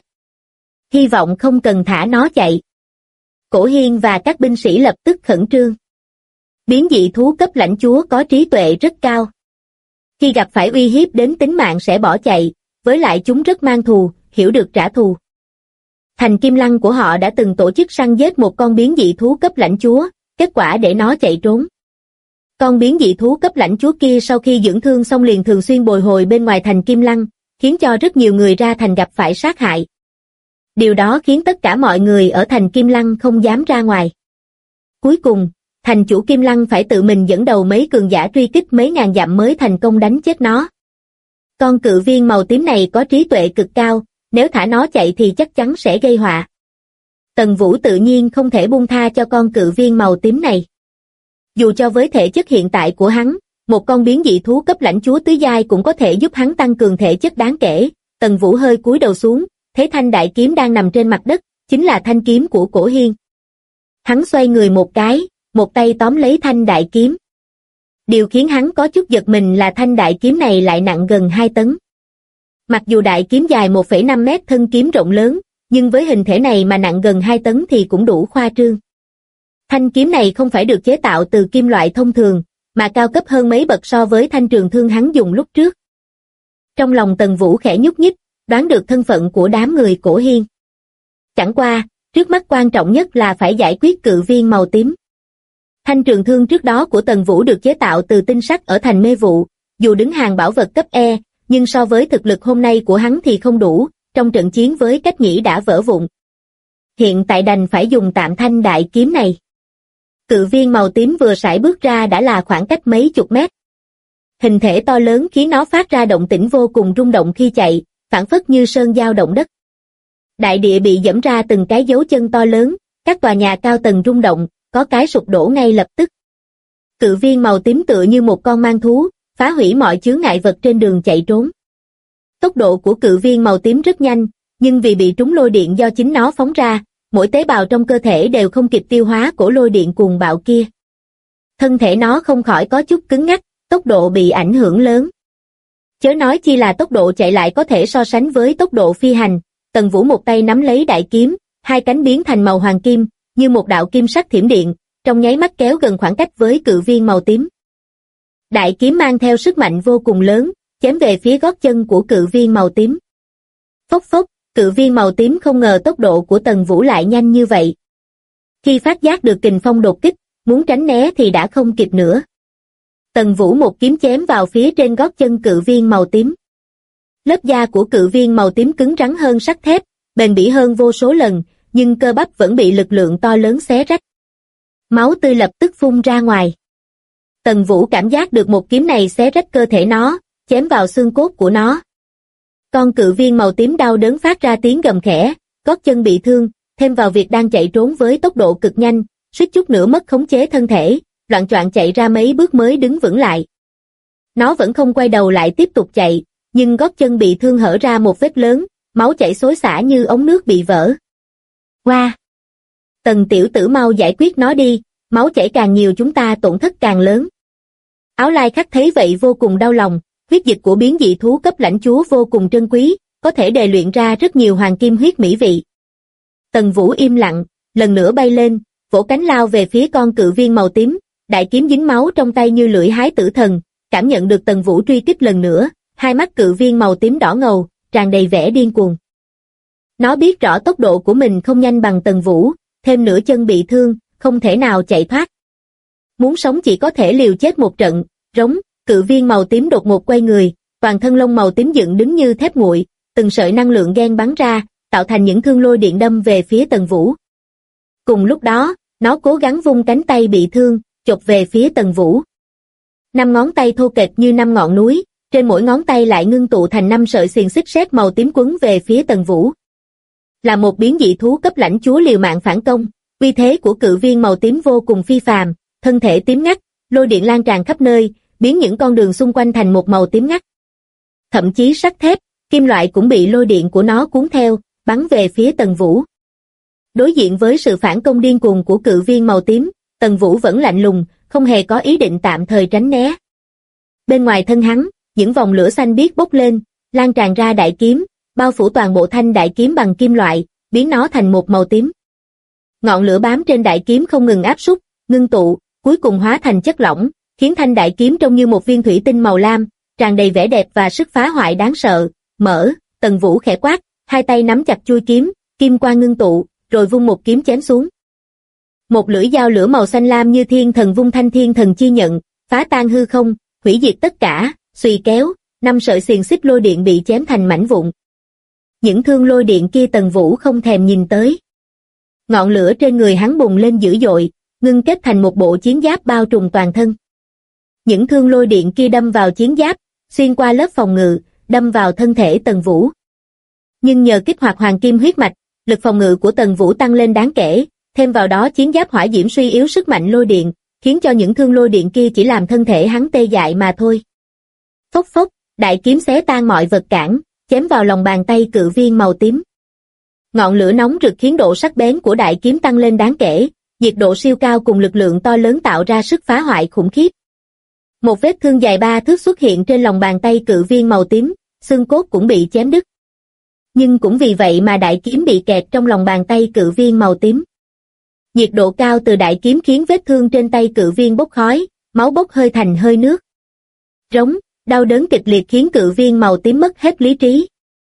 Hy vọng không cần thả nó chạy. Cổ Hiên và các binh sĩ lập tức khẩn trương. Biến dị thú cấp lãnh chúa có trí tuệ rất cao. Khi gặp phải uy hiếp đến tính mạng sẽ bỏ chạy, với lại chúng rất mang thù, hiểu được trả thù. Thành Kim Lăng của họ đã từng tổ chức săn giết một con biến dị thú cấp lãnh chúa, kết quả để nó chạy trốn. Con biến dị thú cấp lãnh chúa kia sau khi dưỡng thương xong liền thường xuyên bồi hồi bên ngoài thành Kim Lăng, khiến cho rất nhiều người ra thành gặp phải sát hại. Điều đó khiến tất cả mọi người ở thành Kim Lăng không dám ra ngoài. Cuối cùng, thành chủ Kim Lăng phải tự mình dẫn đầu mấy cường giả truy kích mấy ngàn dặm mới thành công đánh chết nó. Con cự viên màu tím này có trí tuệ cực cao, nếu thả nó chạy thì chắc chắn sẽ gây họa. Tần Vũ tự nhiên không thể buông tha cho con cự viên màu tím này. Dù cho với thể chất hiện tại của hắn, một con biến dị thú cấp lãnh chúa tứ giai cũng có thể giúp hắn tăng cường thể chất đáng kể. Tần Vũ hơi cúi đầu xuống, thấy thanh đại kiếm đang nằm trên mặt đất, chính là thanh kiếm của Cổ Hiên. Hắn xoay người một cái, một tay tóm lấy thanh đại kiếm. Điều khiến hắn có chút giật mình là thanh đại kiếm này lại nặng gần 2 tấn. Mặc dù đại kiếm dài 1,5 mét thân kiếm rộng lớn, nhưng với hình thể này mà nặng gần 2 tấn thì cũng đủ khoa trương. Thanh kiếm này không phải được chế tạo từ kim loại thông thường, mà cao cấp hơn mấy bậc so với thanh trường thương hắn dùng lúc trước. Trong lòng Tần Vũ khẽ nhúc nhích, đoán được thân phận của đám người Cổ Hiên. Chẳng qua, trước mắt quan trọng nhất là phải giải quyết cự viên màu tím. Thanh trường thương trước đó của Tần Vũ được chế tạo từ tinh sắt ở thành Mê Vụ, dù đứng hàng bảo vật cấp E, nhưng so với thực lực hôm nay của hắn thì không đủ, trong trận chiến với Cách Nhĩ đã vỡ vụn. Hiện tại đành phải dùng tạm thanh đại kiếm này. Cự viên màu tím vừa sải bước ra đã là khoảng cách mấy chục mét. Hình thể to lớn khiến nó phát ra động tĩnh vô cùng rung động khi chạy, phảng phất như sơn dao động đất. Đại địa bị giẫm ra từng cái dấu chân to lớn, các tòa nhà cao tầng rung động, có cái sụp đổ ngay lập tức. Cự viên màu tím tựa như một con mang thú, phá hủy mọi chướng ngại vật trên đường chạy trốn. Tốc độ của cự viên màu tím rất nhanh, nhưng vì bị trúng lôi điện do chính nó phóng ra, mỗi tế bào trong cơ thể đều không kịp tiêu hóa cổ lôi điện cuồng bạo kia. Thân thể nó không khỏi có chút cứng ngắc, tốc độ bị ảnh hưởng lớn. Chớ nói chi là tốc độ chạy lại có thể so sánh với tốc độ phi hành. Tần Vũ một tay nắm lấy đại kiếm, hai cánh biến thành màu hoàng kim, như một đạo kim sắc thiểm điện, trong nháy mắt kéo gần khoảng cách với cự viên màu tím. Đại kiếm mang theo sức mạnh vô cùng lớn, chém về phía gót chân của cự viên màu tím. Phốc phốc, cự viên màu tím không ngờ tốc độ của Tần Vũ lại nhanh như vậy. Khi phát giác được kình phong đột kích, muốn tránh né thì đã không kịp nữa. Tần Vũ một kiếm chém vào phía trên gót chân cự viên màu tím. Lớp da của cự viên màu tím cứng rắn hơn sắt thép, bền bỉ hơn vô số lần, nhưng cơ bắp vẫn bị lực lượng to lớn xé rách. Máu tươi lập tức phun ra ngoài. Tần Vũ cảm giác được một kiếm này xé rách cơ thể nó, chém vào xương cốt của nó. Con cự viên màu tím đau đớn phát ra tiếng gầm khẽ, gót chân bị thương, thêm vào việc đang chạy trốn với tốc độ cực nhanh, suýt chút nữa mất khống chế thân thể, loạng choạng chạy ra mấy bước mới đứng vững lại. Nó vẫn không quay đầu lại tiếp tục chạy, nhưng gót chân bị thương hở ra một vết lớn, máu chảy xối xả như ống nước bị vỡ. Qua! Tần tiểu tử mau giải quyết nó đi, máu chảy càng nhiều chúng ta tổn thất càng lớn. Áo Lai Khắc thấy vậy vô cùng đau lòng, huyết dịch của biến dị thú cấp lãnh chúa vô cùng trân quý, có thể đề luyện ra rất nhiều hoàng kim huyết mỹ vị. Tần Vũ im lặng, lần nữa bay lên, vỗ cánh lao về phía con cự viên màu tím, đại kiếm dính máu trong tay như lưỡi hái tử thần, cảm nhận được Tần Vũ truy kích lần nữa, hai mắt cự viên màu tím đỏ ngầu, tràn đầy vẻ điên cuồng. Nó biết rõ tốc độ của mình không nhanh bằng Tần Vũ, thêm nửa chân bị thương, không thể nào chạy thoát. Muốn sống chỉ có thể liều chết một trận, rống, cự viên màu tím đột ngột quay người, toàn thân lông màu tím dựng đứng như thép nguội, từng sợi năng lượng gen bắn ra, tạo thành những thương lôi điện đâm về phía Tần Vũ. Cùng lúc đó, nó cố gắng vung cánh tay bị thương, chộp về phía Tần Vũ. 5 ngón tay thô kệch như 5 ngọn núi, trên mỗi ngón tay lại ngưng tụ thành 5 sợi xiềng xích sét màu tím quấn về phía Tần Vũ. Là một biến dị thú cấp lãnh chúa liều mạng phản công, uy thế của cự viên màu tím vô cùng phi phàm, thân thể tím ngắt, lôi điện lan tràn khắp nơi, biến những con đường xung quanh thành một màu tím ngắt. Thậm chí sắt thép, kim loại cũng bị lôi điện của nó cuốn theo, bắn về phía Tần Vũ. Đối diện với sự phản công điên cuồng của cự viên màu tím, Tần Vũ vẫn lạnh lùng, không hề có ý định tạm thời tránh né. Bên ngoài thân hắn, những vòng lửa xanh biếc bốc lên, lan tràn ra đại kiếm, bao phủ toàn bộ thanh đại kiếm bằng kim loại, biến nó thành một màu tím. Ngọn lửa bám trên đại kiếm không ngừng áp súc, ngưng tụ, cuối cùng hóa thành chất lỏng, khiến thanh đại kiếm trông như một viên thủy tinh màu lam, tràn đầy vẻ đẹp và sức phá hoại đáng sợ. Mở, Tần Vũ khẽ quát, hai tay nắm chặt chuôi kiếm, kim quang ngưng tụ, rồi vung một kiếm chém xuống. Một lưỡi dao lửa màu xanh lam như thiên thần vung thanh thiên thần chi nhận, phá tan hư không, hủy diệt tất cả, xuy kéo, 5 sợi xiềng xích lôi điện bị chém thành mảnh vụn. Những thương lôi điện kia Tần Vũ không thèm nhìn tới. Ngọn lửa trên người hắn bùng lên dữ dội, ngưng kết thành một bộ chiến giáp bao trùm toàn thân. Những thương lôi điện kia đâm vào chiến giáp, xuyên qua lớp phòng ngự, đâm vào thân thể Tần Vũ. Nhưng nhờ kích hoạt hoàng kim huyết mạch, lực phòng ngự của Tần Vũ tăng lên đáng kể, thêm vào đó chiến giáp hỏa diễm suy yếu sức mạnh lôi điện, khiến cho những thương lôi điện kia chỉ làm thân thể hắn tê dại mà thôi. Phốc phốc, đại kiếm xé tan mọi vật cản, chém vào lòng bàn tay cự viên màu tím. Ngọn lửa nóng rực khiến độ sắc bén của đại kiếm tăng lên đáng kể, nhiệt độ siêu cao cùng lực lượng to lớn tạo ra sức phá hoại khủng khiếp. Một vết thương dài 3 thước xuất hiện trên lòng bàn tay cự viên màu tím, xương cốt cũng bị chém đứt. Nhưng cũng vì vậy mà đại kiếm bị kẹt trong lòng bàn tay cự viên màu tím. Nhiệt độ cao từ đại kiếm khiến vết thương trên tay cự viên bốc khói, máu bốc hơi thành hơi nước. Rống, đau đớn kịch liệt khiến cự viên màu tím mất hết lý trí.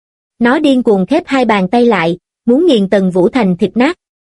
Nó điên cuồng khép hai bàn tay lại, muốn nghiền Tần Vũ thành thịt nát.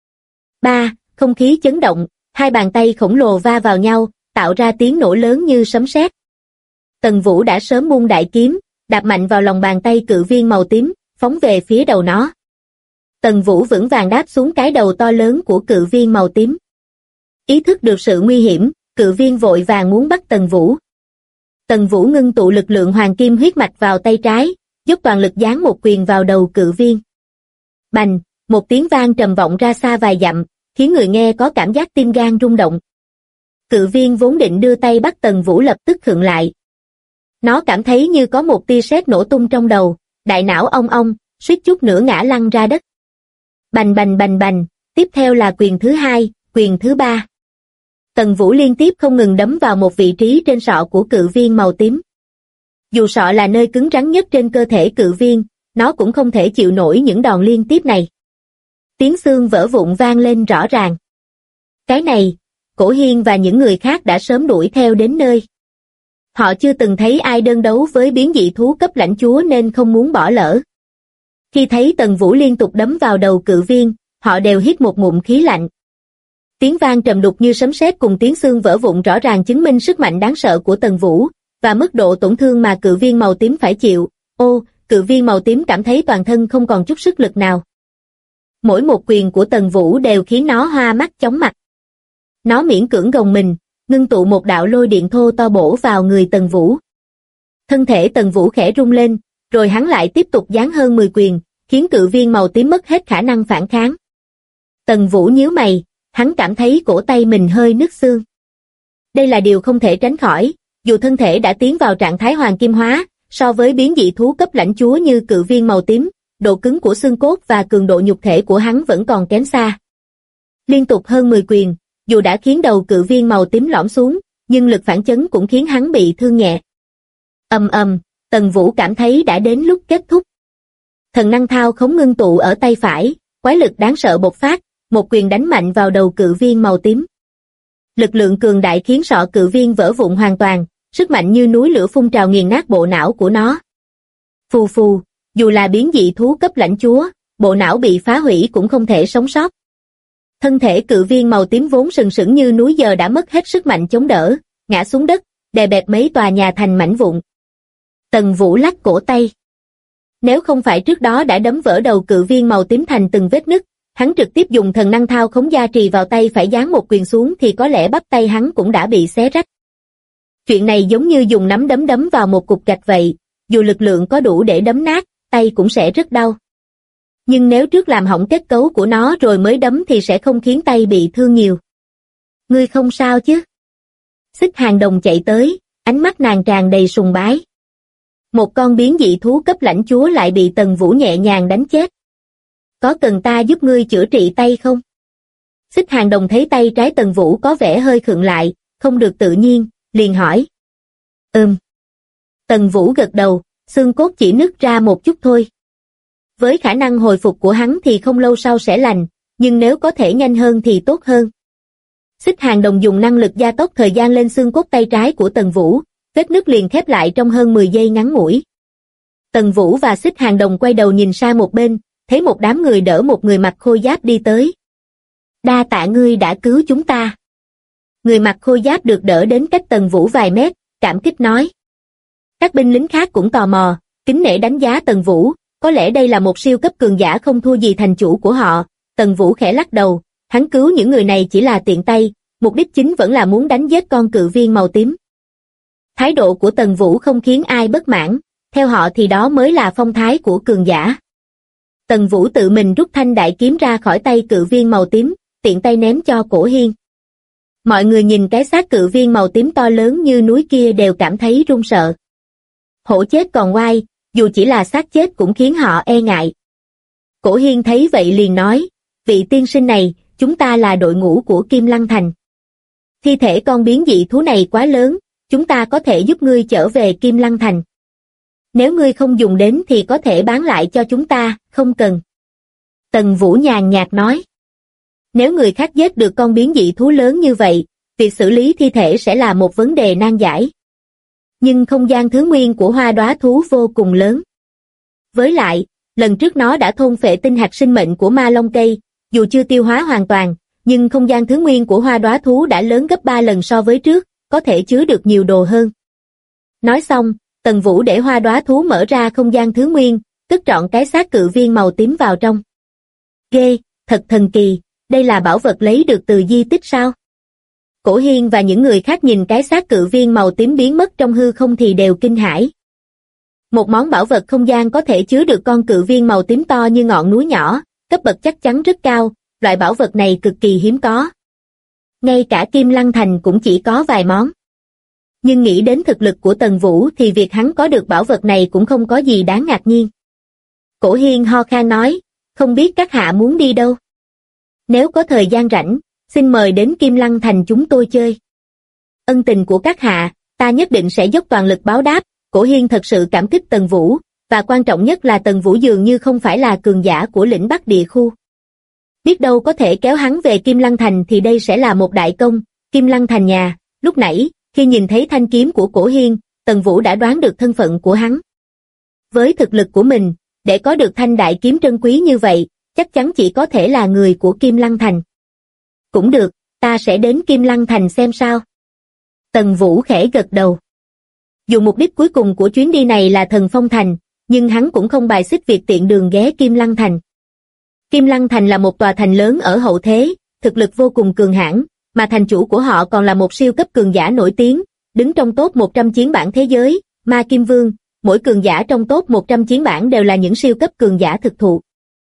Không khí chấn động, hai bàn tay khổng lồ va vào nhau, tạo ra tiếng nổ lớn như sấm sét. Tần Vũ đã sớm buông đại kiếm, đạp mạnh vào lòng bàn tay cự viên màu tím, phóng về phía đầu nó. Tần Vũ vững vàng đáp xuống cái đầu to lớn của cự viên màu tím. Ý thức được sự nguy hiểm, cự viên vội vàng muốn bắt Tần Vũ. Tần Vũ ngưng tụ lực lượng hoàng kim huyết mạch vào tay trái, dốc toàn lực giáng một quyền vào đầu cự viên. Bành, một tiếng vang trầm vọng ra xa vài dặm, khiến người nghe có cảm giác tim gan rung động. Cự viên vốn định đưa tay bắt Tần Vũ lập tức khựng lại. Nó cảm thấy như có một tia sét nổ tung trong đầu, đại não ong ong, suýt chút nữa ngã lăn ra đất. Bành bành bành bành, tiếp theo là quyền thứ hai, quyền thứ ba. Tần Vũ liên tiếp không ngừng đấm vào một vị trí trên sọ của cự viên màu tím. Dù sọ là nơi cứng rắn nhất trên cơ thể cự viên, nó cũng không thể chịu nổi những đòn liên tiếp này. Tiếng xương vỡ vụn vang lên rõ ràng. Cái này, Cổ Hiên và những người khác đã sớm đuổi theo đến nơi. Họ chưa từng thấy ai đơn đấu với biến dị thú cấp lãnh chúa nên không muốn bỏ lỡ. Khi thấy Tần Vũ liên tục đấm vào đầu cự viên, họ đều hít một ngụm khí lạnh. Tiếng vang trầm đục như sấm sét cùng tiếng xương vỡ vụn rõ ràng chứng minh sức mạnh đáng sợ của Tần Vũ, và mức độ tổn thương mà cự viên màu tím phải chịu. Ô, cự viên màu tím cảm thấy toàn thân không còn chút sức lực nào. Mỗi một quyền của Tần Vũ đều khiến nó hoa mắt chóng mặt. Nó miễn cưỡng gồng mình, ngưng tụ một đạo lôi điện thô to bổ vào người Tần Vũ. Thân thể Tần Vũ khẽ rung lên, rồi hắn lại tiếp tục giáng hơn 10 quyền, khiến cự viên màu tím mất hết khả năng phản kháng. Tần Vũ nhíu mày, hắn cảm thấy cổ tay mình hơi nứt xương. Đây là điều không thể tránh khỏi, dù thân thể đã tiến vào trạng thái hoàng kim hóa, so với biến dị thú cấp lãnh chúa như cự viên màu tím, độ cứng của xương cốt và cường độ nhục thể của hắn vẫn còn kém xa. Liên tục hơn 10 quyền, dù đã khiến đầu cự viên màu tím lõm xuống, nhưng lực phản chấn cũng khiến hắn bị thương nhẹ. Ầm ầm, Tần Vũ cảm thấy đã đến lúc kết thúc. Thần năng thao khống ngưng tụ ở tay phải, quái lực đáng sợ bộc phát, một quyền đánh mạnh vào đầu cự viên màu tím. Lực lượng cường đại khiến sọ cự viên vỡ vụn hoàn toàn, sức mạnh như núi lửa phun trào nghiền nát bộ não của nó. Phù phù, dù là biến dị thú cấp lãnh chúa, bộ não bị phá hủy cũng không thể sống sót. Thân thể cự viên màu tím vốn sừng sững như núi giờ đã mất hết sức mạnh chống đỡ, ngã xuống đất, đè bẹp mấy tòa nhà thành mảnh vụn. Tần Vũ lắc cổ tay. Nếu không phải trước đó đã đấm vỡ đầu cự viên màu tím thành từng vết nứt, hắn trực tiếp dùng thần năng thao khống gia trì vào tay phải giáng một quyền xuống thì có lẽ bắp tay hắn cũng đã bị xé rách. Chuyện này giống như dùng nắm đấm đấm vào một cục gạch vậy, dù lực lượng có đủ để đấm nát, tay cũng sẽ rất đau. Nhưng nếu trước làm hỏng kết cấu của nó rồi mới đấm thì sẽ không khiến tay bị thương nhiều. Ngươi không sao chứ? Xích Hàng Đồng chạy tới, ánh mắt nàng tràn đầy sùng bái. Một con biến dị thú cấp lãnh chúa lại bị Tần Vũ nhẹ nhàng đánh chết. Có cần ta giúp ngươi chữa trị tay không? Xích Hàng Đồng thấy tay trái Tần Vũ có vẻ hơi khựng lại, không được tự nhiên, liền hỏi. Tần Vũ gật đầu, xương cốt chỉ nứt ra một chút thôi. Với khả năng hồi phục của hắn thì không lâu sau sẽ lành, nhưng nếu có thể nhanh hơn thì tốt hơn. Xích Hàng Đồng dùng năng lực gia tốc thời gian lên xương cốt tay trái của Tần Vũ, vết nứt liền khép lại trong hơn 10 giây ngắn ngủi. Tần Vũ và Xích Hàng Đồng quay đầu nhìn sang một bên, thấy một đám người đỡ một người mặc khôi giáp đi tới. Đa tạ ngươi đã cứu chúng ta. Người mặc khôi giáp được đỡ đến cách Tần Vũ vài mét, cảm kích nói. Các binh lính khác cũng tò mò, kính nể đánh giá Tần Vũ, có lẽ đây là một siêu cấp cường giả không thua gì thành chủ của họ. Tần Vũ khẽ lắc đầu, hắn cứu những người này chỉ là tiện tay, mục đích chính vẫn là muốn đánh giết con cự viên màu tím. Thái độ của Tần Vũ không khiến ai bất mãn, theo họ thì đó mới là phong thái của cường giả. Tần Vũ tự mình rút thanh đại kiếm ra khỏi tay cự viên màu tím, tiện tay ném cho Cổ Hiên. Mọi người nhìn cái xác cự viên màu tím to lớn như núi kia đều cảm thấy run sợ. Hổ chết còn oai, dù chỉ là xác chết cũng khiến họ e ngại. Cổ Hiên thấy vậy liền nói, vị tiên sinh này, chúng ta là đội ngũ của Kim Lăng Thành. Thi thể con biến dị thú này quá lớn, chúng ta có thể giúp ngươi trở về Kim Lăng Thành. Nếu ngươi không dùng đến thì có thể bán lại cho chúng ta, không cần. Tần Vũ nhàn nhạt nói. Nếu người khác giết được con biến dị thú lớn như vậy, việc xử lý thi thể sẽ là một vấn đề nan giải. Nhưng không gian thứ nguyên của hoa đóa thú vô cùng lớn. Với lại, lần trước nó đã thôn phệ tinh hạt sinh mệnh của ma long cây, dù chưa tiêu hóa hoàn toàn, nhưng không gian thứ nguyên của hoa đóa thú đã lớn gấp 3 lần so với trước, có thể chứa được nhiều đồ hơn. Nói xong, Tần Vũ để hoa đóa thú mở ra không gian thứ nguyên, cất trọn cái xác cự viên màu tím vào trong. Ghê, thật thần kỳ, đây là bảo vật lấy được từ di tích sao? Cổ Hiên và những người khác nhìn cái xác cự viên màu tím biến mất trong hư không thì đều kinh hãi. Một món bảo vật không gian có thể chứa được con cự viên màu tím to như ngọn núi nhỏ, cấp bậc chắc chắn rất cao, loại bảo vật này cực kỳ hiếm có. Ngay cả Kim Lăng Thành cũng chỉ có vài món. Nhưng nghĩ đến thực lực của Tần Vũ thì việc hắn có được bảo vật này cũng không có gì đáng ngạc nhiên. Cổ Hiên ho khan nói, không biết các hạ muốn đi đâu. Nếu có thời gian rảnh, xin mời đến Kim Lăng Thành chúng tôi chơi. Ân tình của các hạ, ta nhất định sẽ dốc toàn lực báo đáp. Cổ Hiên thật sự cảm kích Tần Vũ, và quan trọng nhất là Tần Vũ dường như không phải là cường giả của lĩnh Bắc địa khu. Biết đâu có thể kéo hắn về Kim Lăng Thành thì đây sẽ là một đại công. Kim Lăng Thành nhà, lúc nãy, khi nhìn thấy thanh kiếm của Cổ Hiên, Tần Vũ đã đoán được thân phận của hắn. Với thực lực của mình, để có được thanh đại kiếm trân quý như vậy, chắc chắn chỉ có thể là người của Kim Lăng Thành. Cũng được, ta sẽ đến Kim Lăng Thành xem sao. Tần Vũ khẽ gật đầu. Dù mục đích cuối cùng của chuyến đi này là Thần Phong Thành, nhưng hắn cũng không bài xích việc tiện đường ghé Kim Lăng Thành. Kim Lăng Thành là một tòa thành lớn ở hậu thế, thực lực vô cùng cường hãn, mà thành chủ của họ còn là một siêu cấp cường giả nổi tiếng, đứng trong top 100 chiến bảng thế giới, Ma Kim Vương, mỗi cường giả trong top 100 chiến bảng đều là những siêu cấp cường giả thực thụ.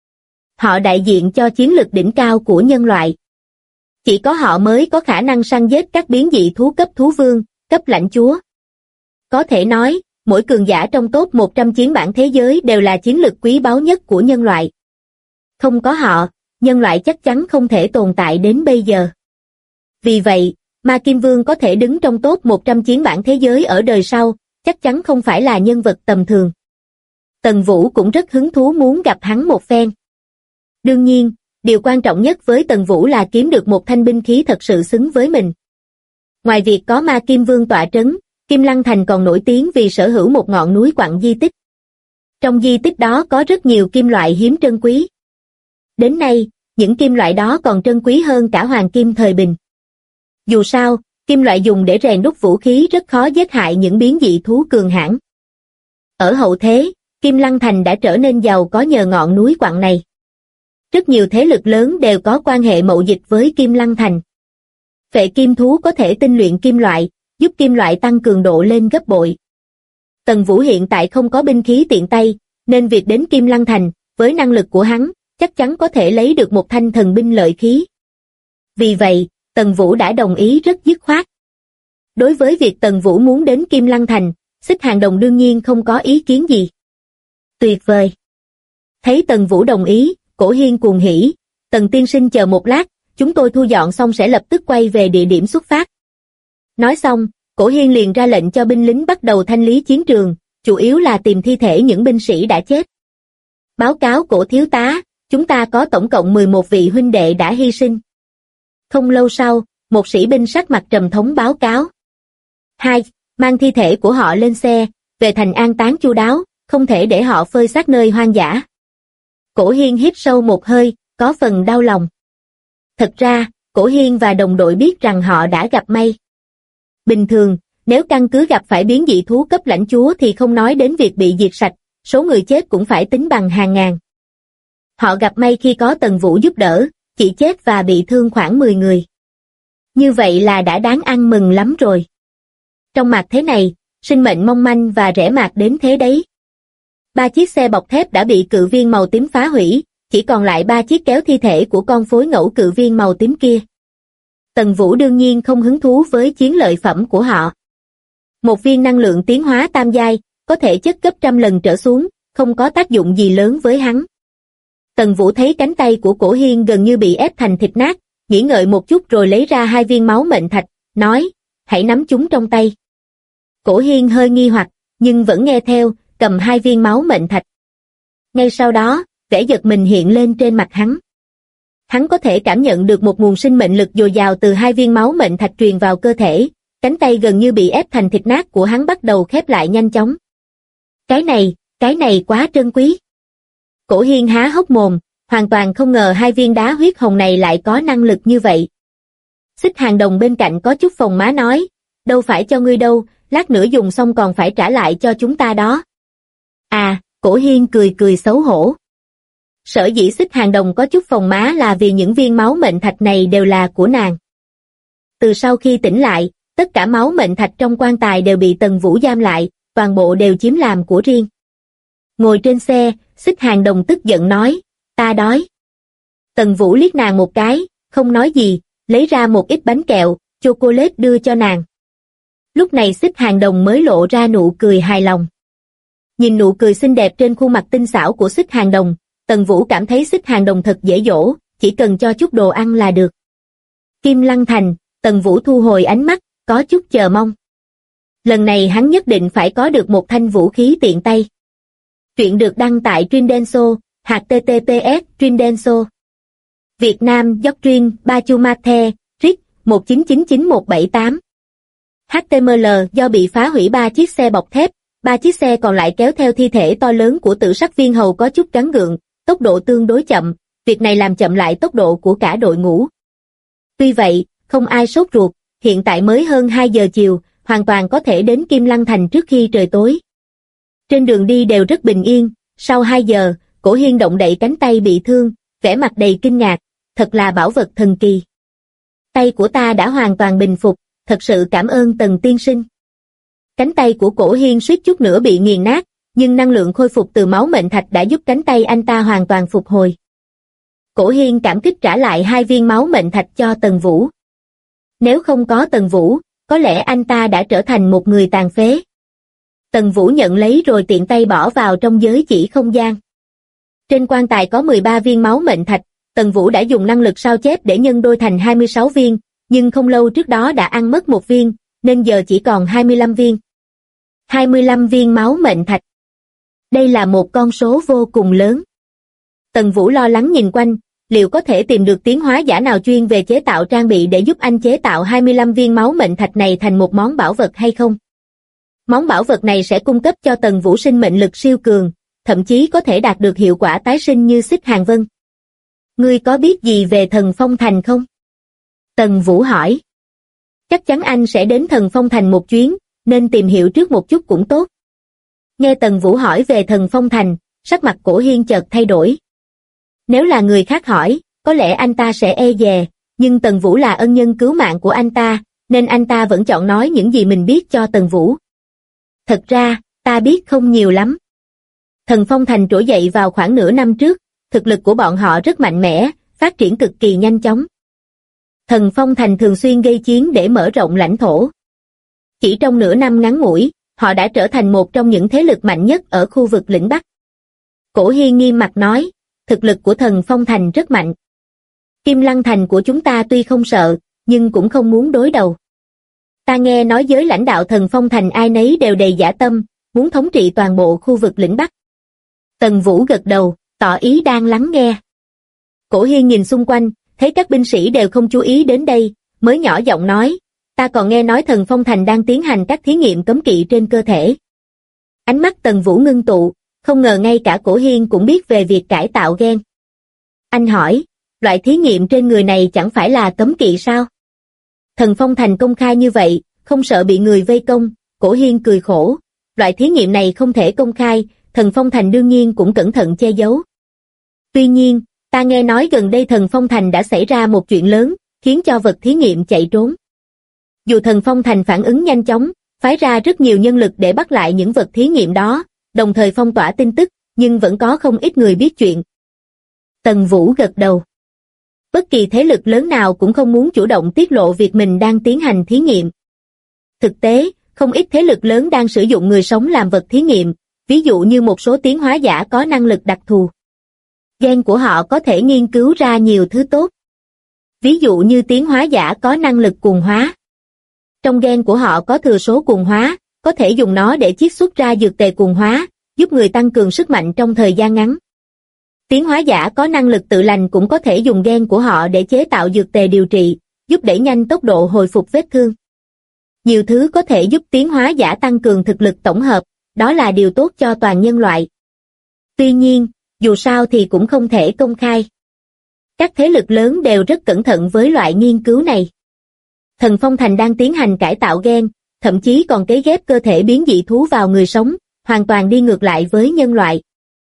Họ đại diện cho chiến lực đỉnh cao của nhân loại. Chỉ có họ mới có khả năng săn giết các biến dị thú cấp thú vương, cấp lãnh chúa. Có thể nói, mỗi cường giả trong top 100 chiến bảng thế giới đều là chiến lực quý báu nhất của nhân loại. Không có họ, nhân loại chắc chắn không thể tồn tại đến bây giờ. Vì vậy, Ma Kim Vương có thể đứng trong top 100 chiến bảng thế giới ở đời sau, chắc chắn không phải là nhân vật tầm thường. Tần Vũ cũng rất hứng thú muốn gặp hắn một phen. Đương nhiên, điều quan trọng nhất với Tần Vũ là kiếm được một thanh binh khí thật sự xứng với mình. Ngoài việc có Ma Kim Vương tọa trấn, Kim Lăng Thành còn nổi tiếng vì sở hữu một ngọn núi quặng di tích. Trong di tích đó có rất nhiều kim loại hiếm trân quý. Đến nay, những kim loại đó còn trân quý hơn cả hoàng kim thời bình. Dù sao, kim loại dùng để rèn đúc vũ khí rất khó giết hại những biến dị thú cường hãn. Ở hậu thế, Kim Lăng Thành đã trở nên giàu có nhờ ngọn núi quặng này. Rất nhiều thế lực lớn đều có quan hệ mậu dịch với Kim Lăng Thành. Phệ kim thú có thể tinh luyện kim loại, giúp kim loại tăng cường độ lên gấp bội. Tần Vũ hiện tại không có binh khí tiện tay, nên việc đến Kim Lăng Thành, với năng lực của hắn, chắc chắn có thể lấy được một thanh thần binh lợi khí. Vì vậy, Tần Vũ đã đồng ý rất dứt khoát. Đối với việc Tần Vũ muốn đến Kim Lăng Thành, Xích Hàng Đồng đương nhiên không có ý kiến gì. Tuyệt vời! Thấy Tần Vũ đồng ý, Cổ Hiên cuồng hỉ, Tần tiên sinh chờ một lát, chúng tôi thu dọn xong sẽ lập tức quay về địa điểm xuất phát. Nói xong, Cổ Hiên liền ra lệnh cho binh lính bắt đầu thanh lý chiến trường, chủ yếu là tìm thi thể những binh sĩ đã chết. Báo cáo Cổ thiếu tá, chúng ta có tổng cộng 11 vị huynh đệ đã hy sinh. Không lâu sau, một sĩ binh sắc mặt trầm thống báo cáo. 2. Mang thi thể của họ lên xe, về thành an táng chu đáo, không thể để họ phơi xác nơi hoang dã. Cổ Hiên hít sâu một hơi, có phần đau lòng. Thật ra, Cổ Hiên và đồng đội biết rằng họ đã gặp may. Bình thường, nếu căn cứ gặp phải biến dị thú cấp lãnh chúa thì không nói đến việc bị diệt sạch, số người chết cũng phải tính bằng hàng ngàn. Họ gặp may khi có Tần Vũ giúp đỡ, chỉ chết và bị thương khoảng 10 người. Như vậy là đã đáng ăn mừng lắm rồi. Trong mặt thế này, sinh mệnh mong manh và rẻ mạt đến thế đấy. 3 chiếc xe bọc thép đã bị cự viên màu tím phá hủy, chỉ còn lại 3 chiếc kéo thi thể của con phối ngẫu cự viên màu tím kia. Tần Vũ đương nhiên không hứng thú với chiến lợi phẩm của họ. Một viên năng lượng tiến hóa tam giai, có thể chất gấp trăm lần trở xuống, không có tác dụng gì lớn với hắn. Tần Vũ thấy cánh tay của Cổ Hiên gần như bị ép thành thịt nát, nghĩ ngợi một chút rồi lấy ra 2 viên máu mệnh thạch, nói, hãy nắm chúng trong tay. Cổ Hiên hơi nghi hoặc, nhưng vẫn nghe theo, cầm 2 viên máu mệnh thạch. Ngay sau đó, vẻ giật mình hiện lên trên mặt hắn. Hắn có thể cảm nhận được một nguồn sinh mệnh lực dồi dào từ 2 viên máu mệnh thạch truyền vào cơ thể, cánh tay gần như bị ép thành thịt nát của hắn bắt đầu khép lại nhanh chóng. Cái này quá trân quý. Cổ Hiên há hốc mồm, hoàn toàn không ngờ 2 viên đá huyết hồng này lại có năng lực như vậy. Xích Hàng Đồng bên cạnh có chút phồng má nói, đâu phải cho ngươi đâu, lát nữa dùng xong còn phải trả lại cho chúng ta đó. À, Cổ Hiên cười cười xấu hổ. Sở dĩ Xích Hàng Đồng có chút phồng má là vì những viên máu mệnh thạch này đều là của nàng. Từ sau khi tỉnh lại, tất cả máu mệnh thạch trong quan tài đều bị Tần Vũ giam lại, toàn bộ đều chiếm làm của riêng. Ngồi trên xe, Xích Hàng Đồng tức giận nói, ta đói. Tần Vũ liếc nàng một cái, không nói gì, lấy ra một ít bánh kẹo, chocolate đưa cho nàng. Lúc này Xích Hàng Đồng mới lộ ra nụ cười hài lòng. Nhìn nụ cười xinh đẹp trên khuôn mặt tinh xảo của Xích Hàng Đồng, Tần Vũ cảm thấy Xích Hàng Đồng thật dễ dỗ, chỉ cần cho chút đồ ăn là được. Kim Lăng Thành, Tần Vũ thu hồi ánh mắt, có chút chờ mong. Lần này hắn nhất định phải có được một thanh vũ khí tiện tay. Truyện được đăng tại Trindenso, https Trindenso. Việt Nam Doctrine Bachumate, RIC 1999178. HTML do bị phá hủy 3 chiếc xe bọc thép, 3 chiếc xe còn lại kéo theo thi thể to lớn của Tử Sắc Viên Hầu có chút gắn gượng, tốc độ tương đối chậm, việc này làm chậm lại tốc độ của cả đội ngũ. Tuy vậy, không ai sốt ruột, hiện tại mới hơn 2 giờ chiều, hoàn toàn có thể đến Kim Lăng Thành trước khi trời tối. Trên đường đi đều rất bình yên, sau 2 giờ, Cổ Hiên động đậy cánh tay bị thương, vẻ mặt đầy kinh ngạc, thật là bảo vật thần kỳ. Tay của ta đã hoàn toàn bình phục, thật sự cảm ơn Tần tiên sinh. Cánh tay của Cổ Hiên suýt chút nữa bị nghiền nát, nhưng năng lượng khôi phục từ máu mệnh thạch đã giúp cánh tay anh ta hoàn toàn phục hồi. Cổ Hiên cảm kích trả lại 2 viên máu mệnh thạch cho Tần Vũ. Nếu không có Tần Vũ, có lẽ anh ta đã trở thành một người tàn phế. Tần Vũ nhận lấy rồi tiện tay bỏ vào trong giới chỉ không gian. Trên quan tài có 13 viên máu mệnh thạch, Tần Vũ đã dùng năng lực sao chép để nhân đôi thành 26 viên, nhưng không lâu trước đó đã ăn mất 1 viên, nên giờ chỉ còn 25 viên. 25 viên máu mệnh thạch. Đây là một con số vô cùng lớn. Tần Vũ lo lắng nhìn quanh, liệu có thể tìm được tiến hóa giả nào chuyên về chế tạo trang bị để giúp anh chế tạo 25 viên máu mệnh thạch này thành một món bảo vật hay không? Món bảo vật này sẽ cung cấp cho Tần Vũ sinh mệnh lực siêu cường, thậm chí có thể đạt được hiệu quả tái sinh như Xích Hàng Vân. Ngươi có biết gì về Thần Phong Thành không? Tần Vũ hỏi. Chắc chắn anh sẽ đến Thần Phong Thành một chuyến, nên tìm hiểu trước một chút cũng tốt. Nghe Tần Vũ hỏi về Thần Phong Thành, sắc mặt Cổ Hiên chợt thay đổi. Nếu là người khác hỏi, có lẽ anh ta sẽ e dè, nhưng Tần Vũ là ân nhân cứu mạng của anh ta, nên anh ta vẫn chọn nói những gì mình biết cho Tần Vũ. Thật ra, ta biết không nhiều lắm. Thần Phong Thành trỗi dậy vào khoảng nửa năm trước, thực lực của bọn họ rất mạnh mẽ, phát triển cực kỳ nhanh chóng. Thần Phong Thành thường xuyên gây chiến để mở rộng lãnh thổ. Chỉ trong nửa năm ngắn ngủi, họ đã trở thành một trong những thế lực mạnh nhất ở khu vực lĩnh Bắc. Cổ Hiên nghiêm mặt nói, thực lực của Thần Phong Thành rất mạnh. Kim Lăng Thành của chúng ta tuy không sợ, nhưng cũng không muốn đối đầu. Ta nghe nói giới lãnh đạo Thần Phong Thành ai nấy đều đầy dã tâm, muốn thống trị toàn bộ khu vực lĩnh Bắc. Tần Vũ gật đầu, tỏ ý đang lắng nghe. Cổ Hiên nhìn xung quanh, thấy các binh sĩ đều không chú ý đến đây, mới nhỏ giọng nói, ta còn nghe nói Thần Phong Thành đang tiến hành các thí nghiệm cấm kỵ trên cơ thể. Ánh mắt Tần Vũ ngưng tụ, không ngờ ngay cả Cổ Hiên cũng biết về việc cải tạo gen. Anh hỏi, loại thí nghiệm trên người này chẳng phải là cấm kỵ sao? Thần Phong Thành công khai như vậy, không sợ bị người vây công, Cổ Hiên cười khổ, loại thí nghiệm này không thể công khai, Thần Phong Thành đương nhiên cũng cẩn thận che giấu. Tuy nhiên, ta nghe nói gần đây Thần Phong Thành đã xảy ra một chuyện lớn, khiến cho vật thí nghiệm chạy trốn. Dù Thần Phong Thành phản ứng nhanh chóng, phái ra rất nhiều nhân lực để bắt lại những vật thí nghiệm đó, đồng thời phong tỏa tin tức, nhưng vẫn có không ít người biết chuyện. Tần Vũ gật đầu. Bất kỳ thế lực lớn nào cũng không muốn chủ động tiết lộ việc mình đang tiến hành thí nghiệm. Thực tế, không ít thế lực lớn đang sử dụng người sống làm vật thí nghiệm, ví dụ như một số tiến hóa giả có năng lực đặc thù. Gen của họ có thể nghiên cứu ra nhiều thứ tốt. Ví dụ như tiến hóa giả có năng lực cuồng hóa. Trong gen của họ có thừa số cuồng hóa, có thể dùng nó để chiết xuất ra dược tề cuồng hóa, giúp người tăng cường sức mạnh trong thời gian ngắn. Tiến hóa giả có năng lực tự lành cũng có thể dùng gen của họ để chế tạo dược tề điều trị, giúp đẩy nhanh tốc độ hồi phục vết thương. Nhiều thứ có thể giúp tiến hóa giả tăng cường thực lực tổng hợp, đó là điều tốt cho toàn nhân loại. Tuy nhiên, dù sao thì cũng không thể công khai. Các thế lực lớn đều rất cẩn thận với loại nghiên cứu này. Thần Phong Thành đang tiến hành cải tạo gen, thậm chí còn cấy ghép cơ thể biến dị thú vào người sống, hoàn toàn đi ngược lại với nhân loại.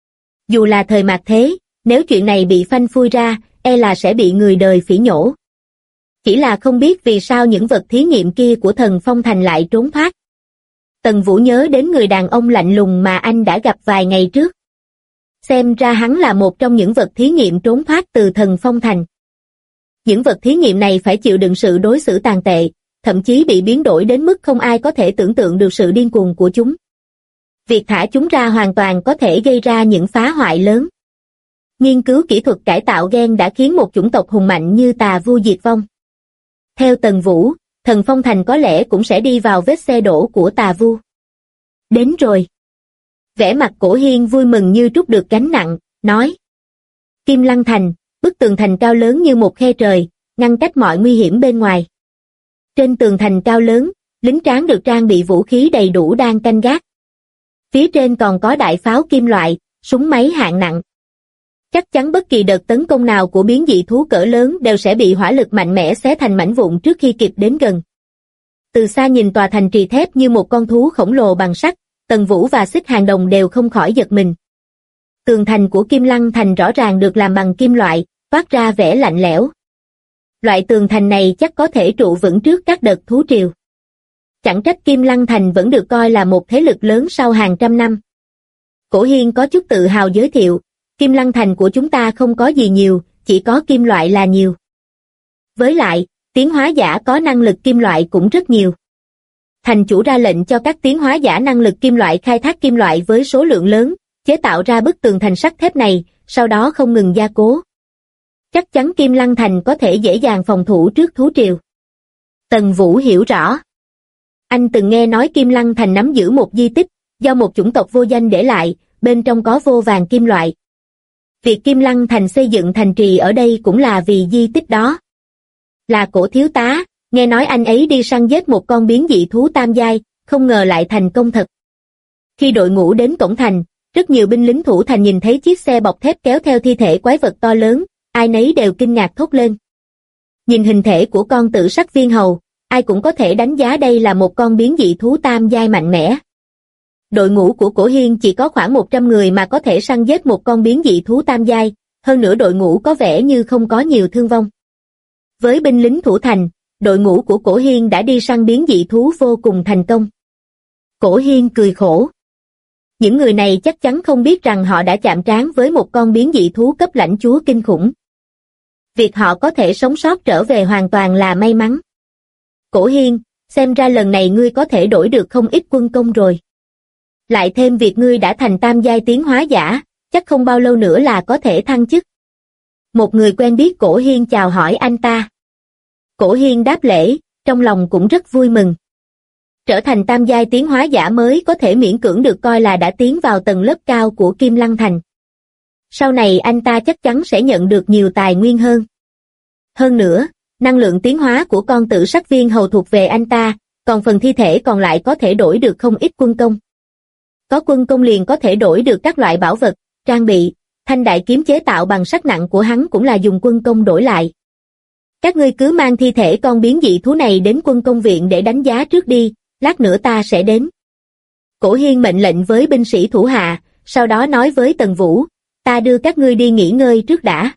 Dù là thời mạt thế, nếu chuyện này bị phanh phui ra, e là sẽ bị người đời phỉ nhổ. Chỉ là không biết vì sao những vật thí nghiệm kia của Thần Phong Thành lại trốn thoát. Tần Vũ nhớ đến người đàn ông lạnh lùng mà anh đã gặp vài ngày trước. Xem ra hắn là một trong những vật thí nghiệm trốn thoát từ Thần Phong Thành. Những vật thí nghiệm này phải chịu đựng sự đối xử tàn tệ, thậm chí bị biến đổi đến mức không ai có thể tưởng tượng được sự điên cuồng của chúng. Việc thả chúng ra hoàn toàn có thể gây ra những phá hoại lớn. Nghiên cứu kỹ thuật cải tạo gen đã khiến một chủng tộc hùng mạnh như Tà Vu diệt vong. Theo Tần Vũ, Thần Phong Thành có lẽ cũng sẽ đi vào vết xe đổ của Tà Vu. Đến rồi. Vẻ mặt Cổ Hiên vui mừng như trút được gánh nặng, nói. Kim Lăng Thành, bức tường thành cao lớn như một khe trời, ngăn cách mọi nguy hiểm bên ngoài. Trên tường thành cao lớn, lính tráng được trang bị vũ khí đầy đủ đang canh gác. Phía trên còn có đại pháo kim loại, súng máy hạng nặng. Chắc chắn bất kỳ đợt tấn công nào của biến dị thú cỡ lớn đều sẽ bị hỏa lực mạnh mẽ xé thành mảnh vụn trước khi kịp đến gần. Từ xa nhìn tòa thành trì thép như một con thú khổng lồ bằng sắt, Tần Vũ và Xích Hàng Đồng đều không khỏi giật mình. Tường thành của Kim Lăng Thành rõ ràng được làm bằng kim loại, toát ra vẻ lạnh lẽo. Loại tường thành này chắc có thể trụ vững trước các đợt thú triều. Chẳng trách Kim Lăng Thành vẫn được coi là một thế lực lớn sau hàng trăm năm. Cổ Hiên có chút tự hào giới thiệu, Kim Lăng Thành của chúng ta không có gì nhiều, chỉ có kim loại là nhiều. Với lại, tiến hóa giả có năng lực kim loại cũng rất nhiều. Thành chủ ra lệnh cho các tiến hóa giả năng lực kim loại khai thác kim loại với số lượng lớn, chế tạo ra bức tường thành sắt thép này, sau đó không ngừng gia cố. Chắc chắn Kim Lăng Thành có thể dễ dàng phòng thủ trước thú triều. Tần Vũ hiểu rõ. Anh từng nghe nói Kim Lăng Thành nắm giữ một di tích, do một chủng tộc vô danh để lại, bên trong có vô vàn kim loại. Việc Kim Lăng Thành xây dựng thành trì ở đây cũng là vì di tích đó. Là Cổ thiếu tá, nghe nói anh ấy đi săn giết một con biến dị thú tam giai, không ngờ lại thành công thật. Khi đội ngũ đến cổng thành, rất nhiều binh lính thủ thành nhìn thấy chiếc xe bọc thép kéo theo thi thể quái vật to lớn, ai nấy đều kinh ngạc thốt lên. Nhìn hình thể của con Tử Sắc Viên Hầu, ai cũng có thể đánh giá đây là một con biến dị thú tam giai mạnh mẽ. Đội ngũ của Cổ Hiên chỉ có khoảng 100 người mà có thể săn giết một con biến dị thú tam giai, hơn nữa đội ngũ có vẻ như không có nhiều thương vong. Với binh lính thủ thành, đội ngũ của Cổ Hiên đã đi săn biến dị thú vô cùng thành công. Cổ Hiên cười khổ. Những người này chắc chắn không biết rằng họ đã chạm trán với một con biến dị thú cấp lãnh chúa kinh khủng. Việc họ có thể sống sót trở về hoàn toàn là may mắn. Cổ Hiên, xem ra lần này ngươi có thể đổi được không ít quân công rồi. Lại thêm việc ngươi đã thành tam giai tiến hóa giả, chắc không bao lâu nữa là có thể thăng chức. Một người quen biết Cổ Hiên chào hỏi anh ta. Cổ Hiên đáp lễ, trong lòng cũng rất vui mừng. Trở thành tam giai tiến hóa giả mới có thể miễn cưỡng được coi là đã tiến vào tầng lớp cao của Kim Lăng Thành. Sau này anh ta chắc chắn sẽ nhận được nhiều tài nguyên hơn. Hơn nữa, năng lượng tiến hóa của con Tử Sắc Viên Hầu thuộc về anh ta, còn phần thi thể còn lại có thể đổi được không ít quân công. Có quân công liền có thể đổi được các loại bảo vật, trang bị, thanh đại kiếm chế tạo bằng sắt nặng của hắn cũng là dùng quân công đổi lại. Các ngươi cứ mang thi thể con biến dị thú này đến quân công viện để đánh giá trước đi, lát nữa ta sẽ đến. Cổ Hiên mệnh lệnh với binh sĩ thủ hạ, sau đó nói với Tần Vũ, ta đưa các ngươi đi nghỉ ngơi trước đã.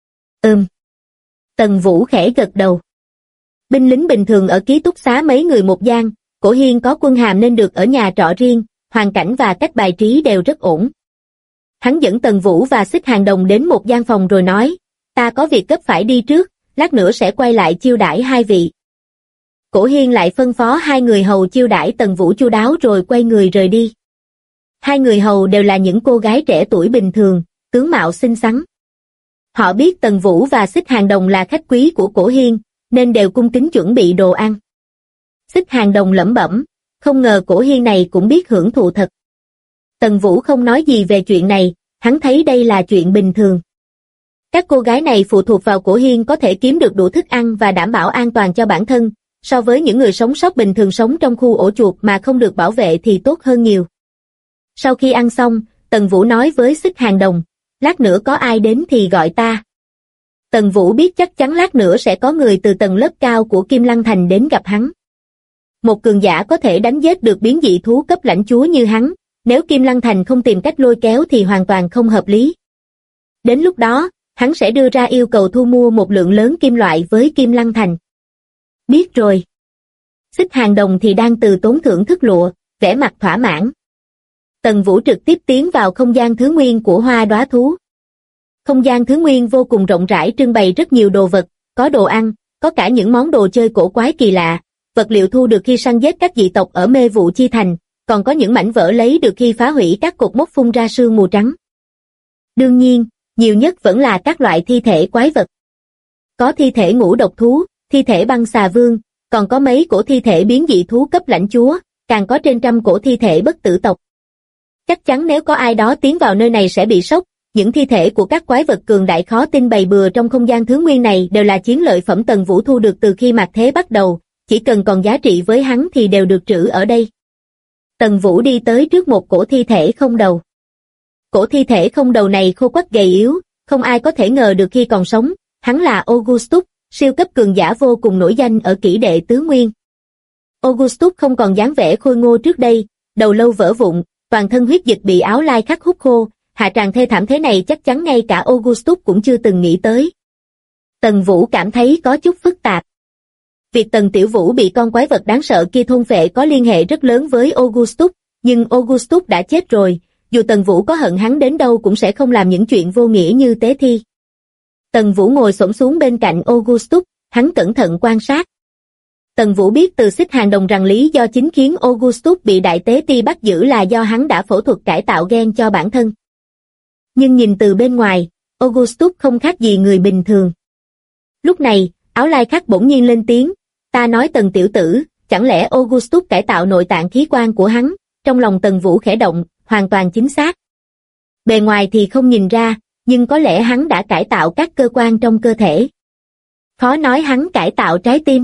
Tần Vũ khẽ gật đầu. Binh lính bình thường ở ký túc xá mấy người một gian, Cổ Hiên có quân hàm nên được ở nhà trọ riêng, hoàn cảnh và cách bài trí đều rất ổn. Hắn dẫn Tần Vũ và Xích Hàng Đồng đến một gian phòng rồi nói, ta có việc cấp phải đi trước, lát nữa sẽ quay lại chiêu đãi hai vị. Cổ Hiên lại phân phó hai người hầu chiêu đãi Tần Vũ chu đáo rồi quay người rời đi. Hai người hầu đều là những cô gái trẻ tuổi bình thường, tướng mạo xinh xắn. Họ biết Tần Vũ và Xích Hàng Đồng là khách quý của Cổ Hiên, nên đều cung kính chuẩn bị đồ ăn. Xích Hàng Đồng lẩm bẩm, không ngờ Cổ Hiên này cũng biết hưởng thụ thật. Tần Vũ không nói gì về chuyện này, hắn thấy đây là chuyện bình thường. Các cô gái này phụ thuộc vào Cổ Hiên có thể kiếm được đủ thức ăn và đảm bảo an toàn cho bản thân, so với những người sống sót bình thường sống trong khu ổ chuột mà không được bảo vệ thì tốt hơn nhiều. Sau khi ăn xong, Tần Vũ nói với Xích Hàng Đồng, lát nữa có ai đến thì gọi ta. Tần Vũ biết chắc chắn lát nữa sẽ có người từ tầng lớp cao của Kim Lăng Thành đến gặp hắn. Một cường giả có thể đánh giết được biến dị thú cấp lãnh chúa như hắn, nếu Kim Lăng Thành không tìm cách lôi kéo thì hoàn toàn không hợp lý. Đến lúc đó, hắn sẽ đưa ra yêu cầu thu mua một lượng lớn kim loại với Kim Lăng Thành. Biết rồi. Xích Hàng Đồng thì đang từ tốn thưởng thức lụa, vẻ mặt thỏa mãn. Tần Vũ trực tiếp tiến vào không gian thứ nguyên của Hoa Đóa Thú. Không gian thứ nguyên vô cùng rộng rãi trưng bày rất nhiều đồ vật, có đồ ăn, có cả những món đồ chơi cổ quái kỳ lạ, vật liệu thu được khi săn giết các dị tộc ở Mê Vụ Chi Thành, còn có những mảnh vỡ lấy được khi phá hủy các cột mốc phun ra sương mù trắng. Đương nhiên, nhiều nhất vẫn là các loại thi thể quái vật. Có thi thể ngũ độc thú, thi thể băng xà vương, còn có mấy cổ thi thể biến dị thú cấp lãnh chúa, càng có trên 100 cổ thi thể bất tử tộc. Chắc chắn nếu có ai đó tiến vào nơi này sẽ bị sốc, những thi thể của các quái vật cường đại khó tin bày bừa trong không gian thứ nguyên này đều là chiến lợi phẩm Tần Vũ thu được từ khi mạt thế bắt đầu, chỉ cần còn giá trị với hắn thì đều được trữ ở đây. Tần Vũ đi tới trước một cổ thi thể không đầu. Cổ thi thể không đầu này khô quắt gầy yếu, không ai có thể ngờ được khi còn sống, hắn là Augustus, siêu cấp cường giả vô cùng nổi danh ở kỷ đệ tứ nguyên. Augustus không còn dáng vẻ khôi ngô trước đây, đầu lâu vỡ vụn, toàn thân huyết dịch bị áo lai khắc hút khô, hạ tràng thê thảm thế này chắc chắn ngay cả Augustus cũng chưa từng nghĩ tới. Tần Vũ cảm thấy có chút phức tạp. Việc Tần Tiểu Vũ bị con quái vật đáng sợ kia thôn phệ có liên hệ rất lớn với Augustus, nhưng Augustus đã chết rồi, dù Tần Vũ có hận hắn đến đâu cũng sẽ không làm những chuyện vô nghĩa như tế thi. Tần Vũ ngồi xổm xuống bên cạnh Augustus, hắn cẩn thận quan sát. Tần Vũ biết từ Xích Hàng Đồng rằng lý do chính khiến Augustus bị Đại Tế Ti bắt giữ là do hắn đã phẫu thuật cải tạo gen cho bản thân. Nhưng nhìn từ bên ngoài, Augustus không khác gì người bình thường. Lúc này, áo lai khắc bỗng nhiên lên tiếng, ta nói Tần tiểu tử, chẳng lẽ Augustus cải tạo nội tạng khí quan của hắn, trong lòng Tần Vũ khẽ động, hoàn toàn chính xác. Bề ngoài thì không nhìn ra, nhưng có lẽ hắn đã cải tạo các cơ quan trong cơ thể. Khó nói hắn cải tạo trái tim.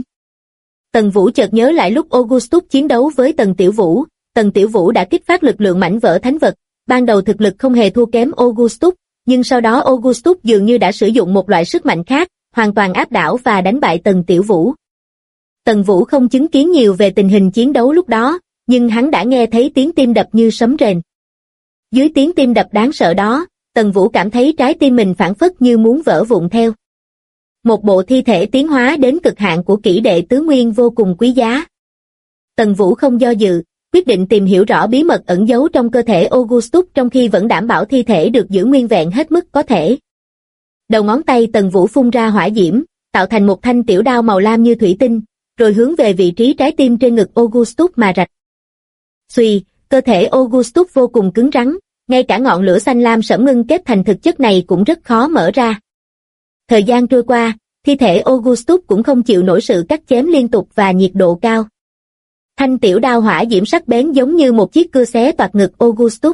Tần Vũ chợt nhớ lại lúc Augustus chiến đấu với Tần Tiểu Vũ đã kích phát lực lượng mảnh vỡ thánh vật, ban đầu thực lực không hề thua kém Augustus, nhưng sau đó Augustus dường như đã sử dụng một loại sức mạnh khác, hoàn toàn áp đảo và đánh bại Tần Tiểu Vũ. Tần Vũ không chứng kiến nhiều về tình hình chiến đấu lúc đó, nhưng hắn đã nghe thấy tiếng tim đập như sấm rền. Dưới tiếng tim đập đáng sợ đó, Tần Vũ cảm thấy trái tim mình phảng phất như muốn vỡ vụn theo. Một bộ thi thể tiến hóa đến cực hạn của kỷ đệ tứ nguyên vô cùng quý giá. Tần Vũ không do dự, quyết định tìm hiểu rõ bí mật ẩn giấu trong cơ thể Augustus trong khi vẫn đảm bảo thi thể được giữ nguyên vẹn hết mức có thể. Đầu ngón tay Tần Vũ phun ra hỏa diễm, tạo thành một thanh tiểu đao màu lam như thủy tinh, rồi hướng về vị trí trái tim trên ngực Augustus mà rạch. Xuy, cơ thể Augustus vô cùng cứng rắn, ngay cả ngọn lửa xanh lam sẫm ngưng kết thành thực chất này cũng rất khó mở ra. Thời gian trôi qua, thi thể Augustus cũng không chịu nổi sự cắt chém liên tục và nhiệt độ cao. Thanh tiểu đao hỏa diễm sắc bén giống như một chiếc cưa xé toạc ngực Augustus.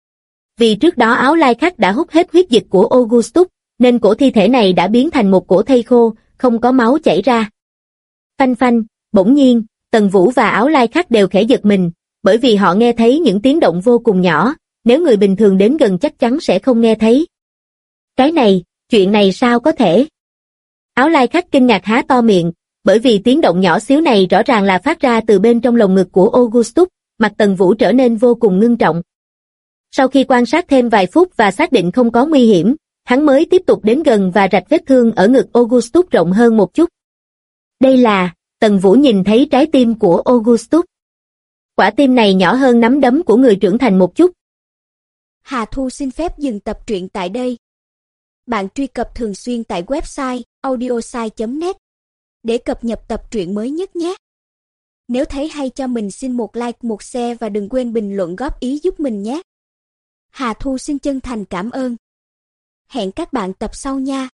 Vì trước đó áo lai khắc đã hút hết huyết dịch của Augustus, nên cổ thi thể này đã biến thành một cổ thây khô, không có máu chảy ra. Phanh phanh, bỗng nhiên, Tần Vũ và áo lai khắc đều khẽ giật mình, bởi vì họ nghe thấy những tiếng động vô cùng nhỏ, nếu người bình thường đến gần chắc chắn sẽ không nghe thấy. Cái này, chuyện này sao có thể? Áo lai khắc kinh ngạc há to miệng, bởi vì tiếng động nhỏ xíu này rõ ràng là phát ra từ bên trong lồng ngực của Augustus, mặt Tần Vũ trở nên vô cùng ngưng trọng. Sau khi quan sát thêm vài phút và xác định không có nguy hiểm, hắn mới tiếp tục đến gần và rạch vết thương ở ngực Augustus rộng hơn một chút. Đây là, Tần Vũ nhìn thấy trái tim của Augustus. Quả tim này nhỏ hơn nắm đấm của người trưởng thành một chút. Hà Thu xin phép dừng tập truyện tại đây. Bạn truy cập thường xuyên tại website audiosai.net để cập nhật tập truyện mới nhất nhé. Nếu thấy hay cho mình xin một like, một share và đừng quên bình luận góp ý giúp mình nhé. Hà Thu xin chân thành cảm ơn. Hẹn các bạn tập sau nha.